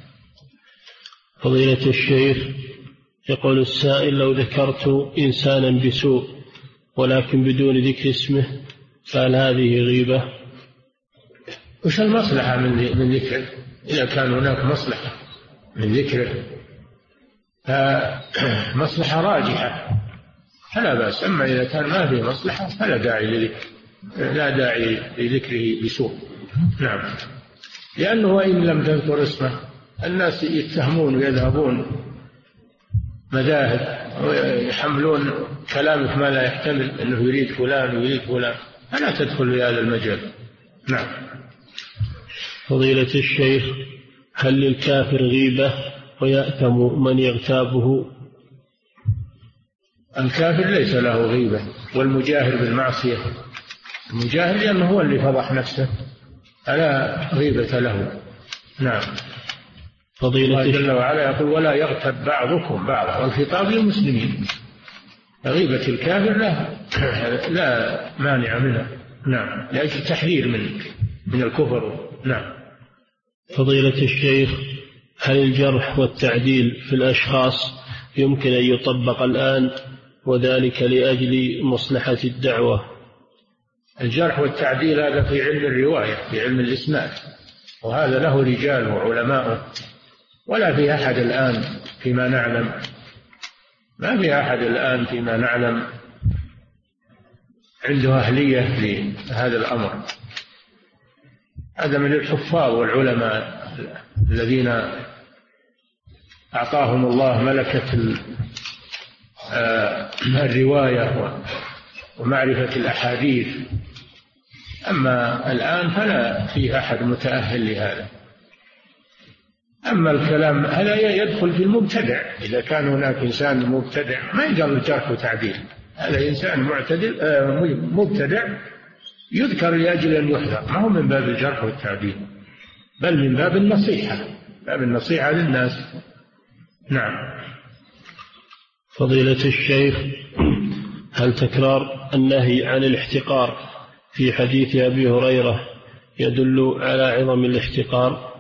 فضيلة الشيخ، يقول السائل: لو ذكرت إنسانا بسوء ولكن بدون ذكر اسمه فهل هذه غيبة؟ وش المصلحة من ذكره؟ إذا كان هناك مصلحة من ذكره فمصلحة راجحة فلا بأس. أما إذا كان ما فيه مصلحة فلا داعي لذكره بسوء. نعم. لأنه وإن لم تذكر اسمه الناس يتهمون ويذهبون مذاهب ويحملون كلامك ما لا يحتمل، أنه يريد فلان ويريد فلان، فلا تدخل في هذا المجال. نعم. فضيلة الشيخ، هل للكافر غيبة ويأثم من يغتابه؟ الكافر ليس له غيبة، والمجاهر بالمعصية المجاهر لأنه هو اللي فضح نفسه فلا غيبة له. نعم. فضيلة الله جل وعلا يقول: ولا يغتب بعضكم بعضا، والخطاب للمسلمين. غيبة الكافر لا مانع منها. نعم، لأجل تحذير من الكفر. نعم. فضيلة الشيخ، هل الجرح والتعديل في الأشخاص يمكن أن يطبق الآن وذلك لأجل مصلحة الدعوة؟ الجرح والتعديل هذا في علم الرواية، في علم الإسناد، وهذا له رجال وعلماء، ولا في أحد الآن فيما نعلم، ما في أحد الآن فيما نعلم عنده أهلية لهذا الأمر. هذا من الحفاظ والعلماء الذين أعطاهم الله ملكة الرواية ومعرفة الأحاديث. أما الآن فلا في أحد متأهل لهذا. أما الكلام هذا يدخل في المبتدع. إذا كان هناك إنسان مبتدع ما يقال الجرح وتعديل. هذا إنسان مبتدع يذكر لأجل أن يحذر، ما هو من باب الجرح والتعديل بل من باب النصيحة للناس. نعم. فضيلة الشيخ، هل تكرار النهي عن الاحتقار في حديث أبي هريرة يدل على عظم الاحتقار؟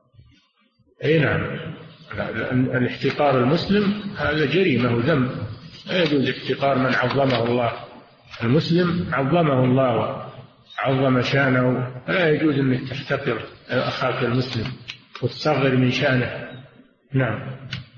أي نعم. الاحتقار المسلم هذا جريمة وذنب، لا يجوز احتقار من عظمه الله. المسلم عظمه الله وعظم شانه، فلا يجوز أنك تحتقر أخاك المسلم وتصغر من شانه. نعم.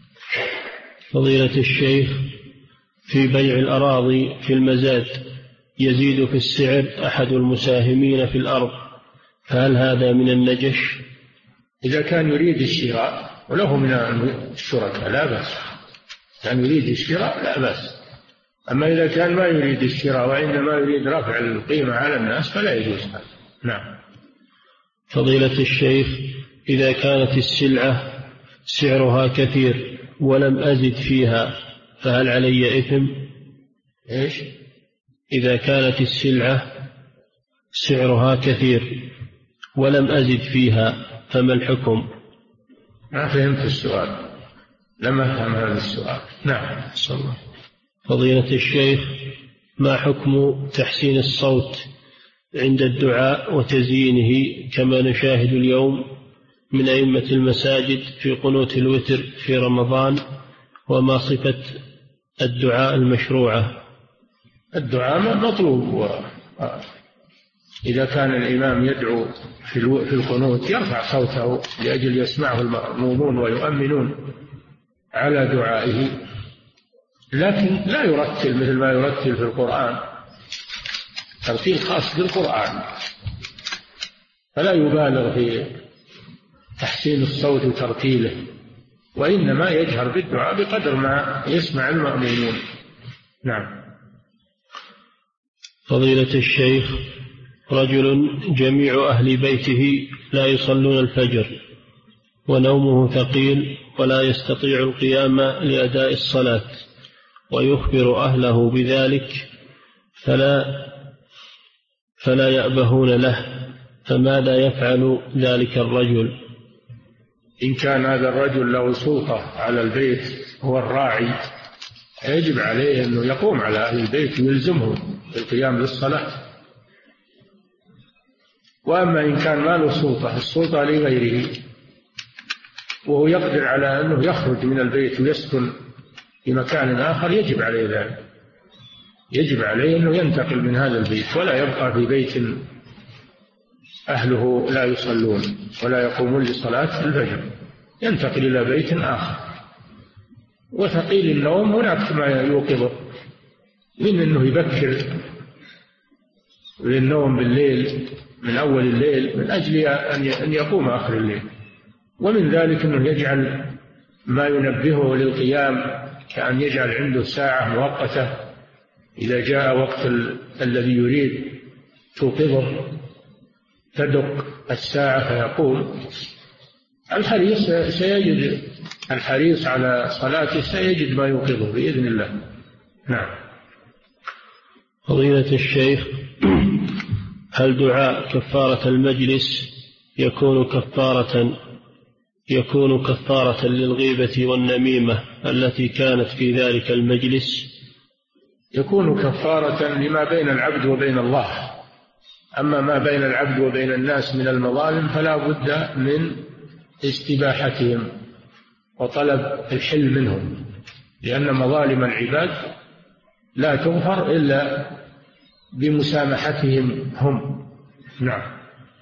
فضيلة الشيخ، في بيع الأراضي في المزاد يزيد في السعر أحد المساهمين في الأرض، فهل هذا من النجش؟ إذا كان يريد الشراء وله من الشركاء لا بأس، كان يريد الشراء لا بأس. أما إذا كان ما يريد الشراء وإنما يريد رفع القيمة على الناس فلا يجوز هذا. نعم. فضيلة الشيخ، إذا كانت السلعة سعرها كثير ولم أزد فيها فهل علي إثم؟ إيش؟ إذا كانت السلعة سعرها كثير ولم أزد فيها فما الحكم؟ ما فهمت السؤال، لم أفهم هذا السؤال. نعم. فضيلة الشيخ، ما حكم تحسين الصوت عند الدعاء وتزيينه كما نشاهد اليوم من أئمة المساجد في قنوت الوتر في رمضان، وما صفة الدعاء المشروعة؟ الدعاء مطلوب، إذا كان الإمام يدعو في القنوت يرفع صوته لأجل يسمعه المأمومون ويؤمنون على دعائه، لكن لا يرتل مثل ما يرتل في القرآن، ترتيل خاص بالقرآن، فلا يبالغ في تحسين الصوت وترتيله، وإنما يجهر بالدعاء بقدر ما يسمع المأمومون. نعم. فضيلة الشيخ، رجل جميع أهل بيته لا يصلون الفجر ونومه ثقيل ولا يستطيع القيام لأداء الصلاة، ويخبر أهله بذلك فلا يأبهون له، فماذا يفعل ذلك الرجل؟ إن كان هذا الرجل له سلطة على البيت هو الراعي، يجب عليه أنه يقوم على أهل البيت ويلزمهم بالقيام للصلاة. وأما إن كان ما له سلطة، السلطة لغيره، وهو يقدر على أنه يخرج من البيت ويسكن في مكان آخر، يجب عليه ذلك، يجب عليه أنه ينتقل من هذا البيت ولا يبقى في بيت أهله لا يصلون ولا يقومون لصلاة الفجر، ينتقل إلى بيت آخر. وثقيل النوم هناك ما يوقظه، من أنه يبكر للنوم بالليل من أول الليل من أجل أن يقوم آخر الليل، ومن ذلك أنه يجعل ما ينبهه للقيام، كأن يجعل عنده ساعة مؤقتة إذا جاء وقت الذي يريد توقظه تدق الساعة فيقوم. الحريص على صلاته سيجد ما يوقظه بإذن الله. نعم. فضيلة الشيخ، هل دعاء كفارة المجلس يكون كفارة للغيبة والنميمة التي كانت في ذلك المجلس؟ يكون كفارة لما بين العبد وبين الله. أما ما بين العبد وبين الناس من المظالم فلا بد من استباحتهم وطلب الحل منهم، لأن مظالم العباد لا تغفر إلا بمسامحتهم هم. نعم.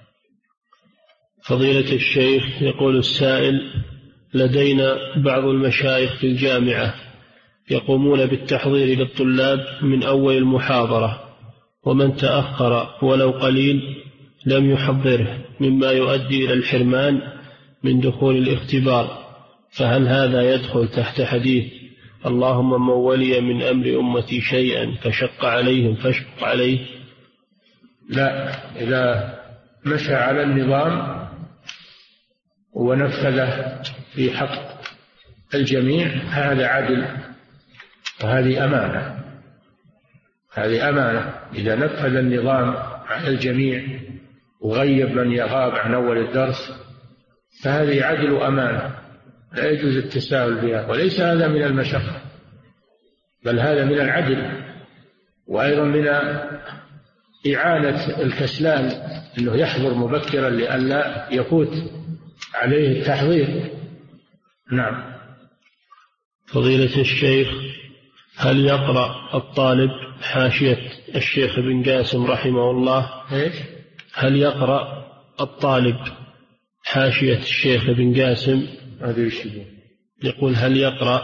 فضيلة الشيخ، يقول السائل: لدينا بعض المشايخ في الجامعة يقومون بالتحضير للطلاب من أول المحاضرة ومن تأخر ولو قليل لم يحضره مما يؤدي إلى الحرمان من دخول الاختبار، فهل هذا يدخل تحت حديث اللهم من ولي من أمر أمتي شيئا فشق عليهم فاشق عليه؟ لا، إذا مشى على النظام ونفذه في حق الجميع هذا عدل، وهذه أمانة. هذه أمانة، إذا نفذ النظام على الجميع وغيب من يغاب عن أول الدرس فهذه عدل وأمانة لا يجوز التساهل بها، وليس هذا من المشقة بل هذا من العدل، وأيضا من إعانة الكسلان أنه يحضر مبكرا لئلا يفوت عليه التحضير. نعم. فضيلة الشيخ، هل يقرأ الطالب حاشية الشيخ ابن قاسم رحمه الله؟ هل يقرأ الطالب حاشية الشيخ ابن قاسم؟ يقول هل يقرأ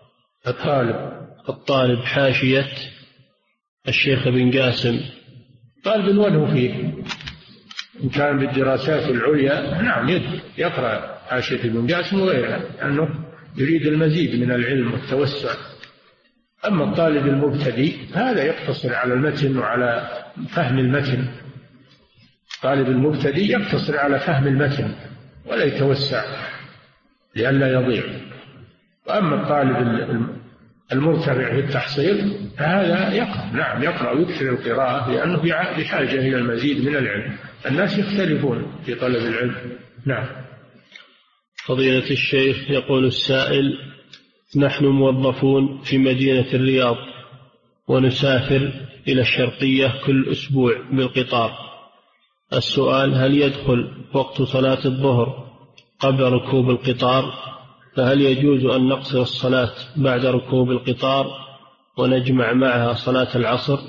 الطالب حاشية الشيخ ابن قاسم؟ طالب وله فيه، إن كان بالدراسات العليا نعم يقرأ حاشية ابن قاسم وغيرها، لأنه يريد المزيد من العلم والتوسع. أما الطالب المبتدئ هذا يقتصر على المتن وعلى فهم المتن. الطالب المبتدئ يقتصر على فهم المتن ولا يتوسع لئلا يضيع. وأما الطالب المرتفع في التحصيل فهذا يقرأ، نعم يقرأ ويكثر القراءة لأنه بحاجة إلى المزيد من العلم. الناس يختلفون في طلب العلم. نعم. فضيلة الشيخ، يقول السائل: نحن موظفون في مدينة الرياض ونسافر إلى الشرقية كل أسبوع بالقطار. السؤال: هل يدخل وقت صلاة الظهر قبل ركوب القطار؟ فهل يجوز أن نقصر الصلاة بعد ركوب القطار ونجمع معها صلاة العصر؟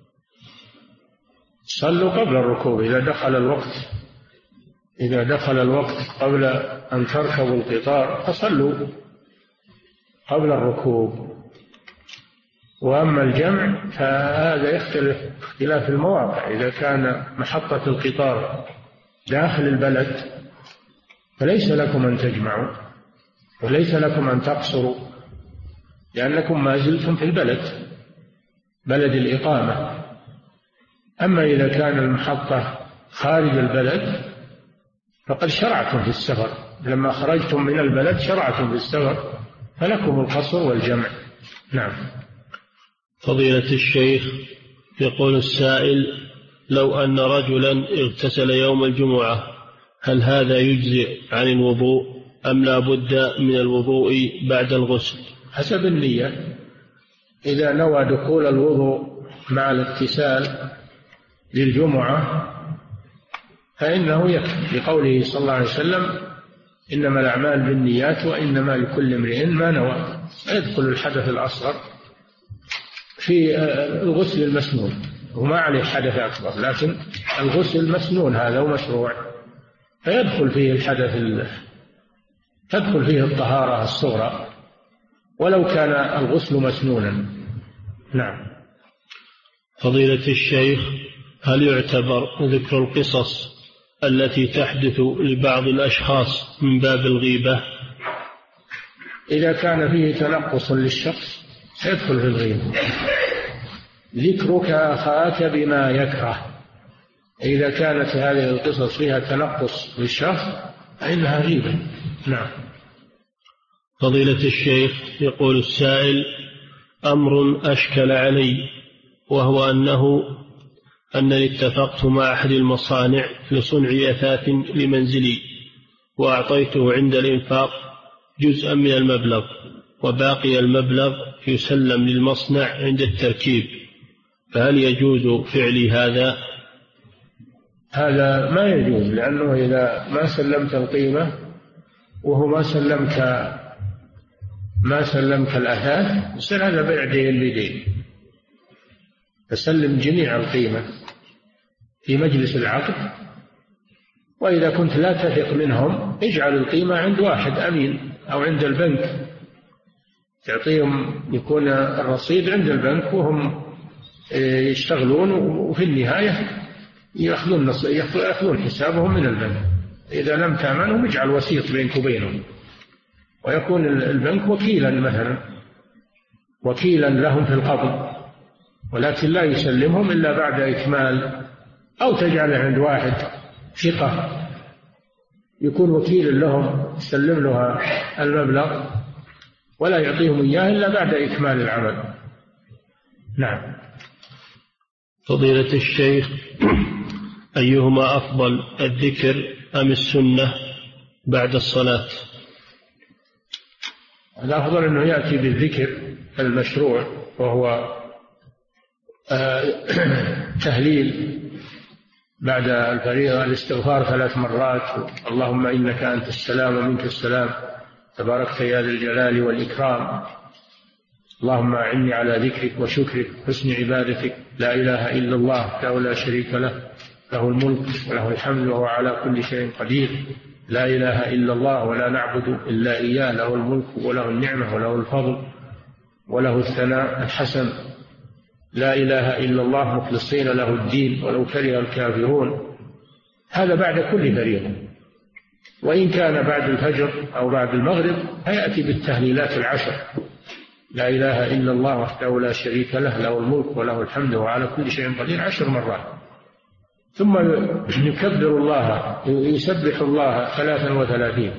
صلوا قبل الركوب إذا دخل الوقت. إذا دخل الوقت قبل أن تركبوا القطار فصلوا قبل الركوب. وأما الجمع فهذا يختلف اختلاف المواقع. إذا كان محطة القطار داخل البلد فليس لكم أن تجمعوا وليس لكم أن تقصروا، لأنكم ما زلتم في البلد، بلد الإقامة. أما إذا كان المحطة خارج البلد فقد شرعتم في السفر، لما خرجتم من البلد شرعتم في السفر، فلكم القصر والجمع. نعم. فضيلة الشيخ، يقول السائل: لو أن رجلا اغتسل يوم الجمعة هل هذا يجزئ عن الوضوء أم لا بد من الوضوء بعد الغسل؟ حسب النية. إذا نوى دخول الوضوء مع الاغتسال للجمعة فإنه يكفي، لقوله صلى الله عليه وسلم: إنما الأعمال بالنيات وإنما لكل امرئ ما نوى. يدخل الحدث الأصغر في الغسل المسنون، وما عليه حدث أكبر، لكن الغسل المسنون هذا ومشروع، فيدخل فيه الحدث، تدخل فيه الطهارة الصغرى ولو كان الغسل مسنونا. نعم. فضيلة الشيخ، هل يعتبر ذكر القصص التي تحدث لبعض الأشخاص من باب الغيبة؟ إذا كان فيه تنقص للشخص سيدخل في الغيبة. ذكرك أخاك بما يكره، إذا كانت هذه القصص فيها تنقص للشخص فإنها غيبة. نعم. فضيلة الشيخ، يقول السائل: أمر أشكل علي، وهو أنني اتفقت مع أحد المصانع لصنع أثاث لمنزلي، وأعطيته عند الإنفاق جزءا من المبلغ، وباقي المبلغ يسلم للمصنع عند التركيب، فهل يجوز فعلي هذا؟ هذا ما يجوز، لأنه إذا ما سلمت القيمة وهو ما سلمك الأثاث يصير هذا بيع دين بدين. فسلم جميع القيمة في مجلس العقد، وإذا كنت لا تثق منهم اجعل القيمة عند واحد أمين أو عند البنك، تعطيهم، يكون الرصيد عند البنك وهم يشتغلون وفي النهاية يأخذون حسابهم من البنك. إذا لم تأمنهم اجعل وسيط بينك وبينهم، ويكون البنك وكيلا مثلا، وكيلا لهم في القبض، ولكن لا يسلمهم إلا بعد إكمال، أو تجعل عند واحد ثقة يكون وكيل لهم يسلم له المبلغ ولا يعطيهم إياه إلا بعد إكمال العمل. نعم. فضيلة الشيخ، أيهما أفضل، الذكر أم السنة بعد الصلاة؟ الأفضل أنه يأتي بالذكر المشروع، وهو تهليل بعد الفريضة، الاستغفار 3 مرات، اللهم إنك أنت السلام ومنك السلام تباركت يا ذا الجلال والإكرام، اللهم أعني على ذكرك وشكرك حسن عبادتك، لا إله إلا الله وحده لا شريك له، له الملك وله الحمد وهو على كل شيء قدير، لا إله إلا الله ولا نعبد إلا إياه، له الملك وله النعمة وله الفضل وله الثناء الحسن، لا إله إلا الله مخلصين له الدين ولو كره الكافرون. هذا بعد كل فريضة، وإن كان بعد الفجر أو بعد المغرب فيأتي بالتهليلات 10، لا إله إلا الله وحده لا شريك له، له الملك وله الحمد وعلى كل شيء قدير 10 مرات. ثم يكبر الله، يسبح الله 33،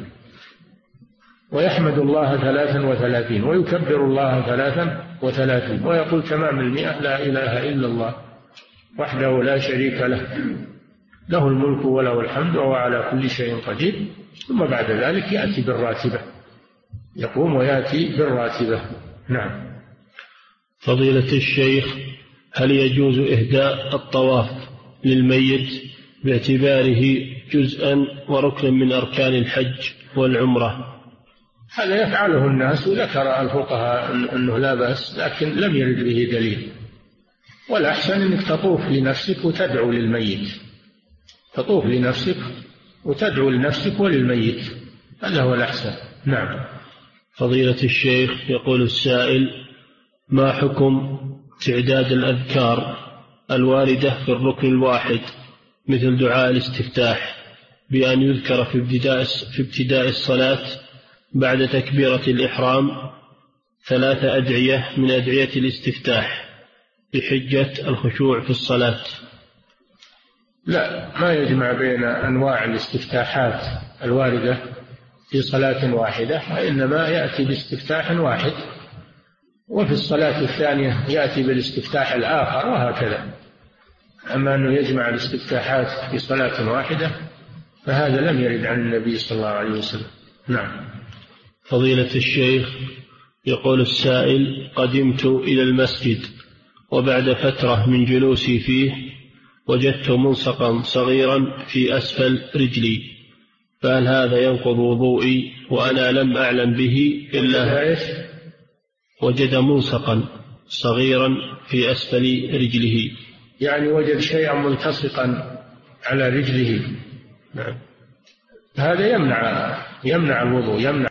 ويحمد الله 33، ويكبر الله 33، ويقول تمام 100 لا إله إلا الله وحده لا شريك له، له الملك وله الحمد وهو على كل شيء قدير. ثم بعد ذلك يأتي بالراتبة، يقوم ويأتي بالراتبة. نعم. فضيلة الشيخ، هل يجوز إهداء الطواف للميت باعتباره جزءا وركنا من أركان الحج والعمرة؟ هذا يفعله الناس، وذكر الفقهاء أنه لا بأس، لكن لم يرد به دليل. والأحسن أنك تطوف لنفسك وتدعو للميت، تطوف لنفسك وتدعو لنفسك وللميت، هذا هو الأحسن. نعم. فضيلة الشيخ، يقول السائل: ما حكم تعداد الأذكار الواردة في الركن الواحد مثل دعاء الاستفتاح بأن يذكر في ابتداء الصلاة بعد تكبيرة الإحرام 3 أدعية من أدعية الاستفتاح بحجة الخشوع في الصلاة؟ لا، ما يجمع بين أنواع الاستفتاحات الواردة في صلاة واحدة، وإنما يأتي باستفتاح واحد، وفي الصلاة الثانية يأتي بالاستفتاح الآخر، وهكذا. أما أنه يجمع الاستفتاحات في صلاة واحدة فهذا لم يرد عن النبي صلى الله عليه وسلم. نعم. فضيلة الشيخ، يقول السائل: قدمت إلى المسجد وبعد فترة من جلوسي فيه وجدت ملصقا صغيرا في أسفل رجلي، فهل هذا ينقض وضوئي وأنا لم أعلم به إلا وجد ملصقا صغيرا في أسفل رجله؟ يعني وجد شيئا ملتصقا على رجله. نعم. هذا يمنع الوضوء، يمنع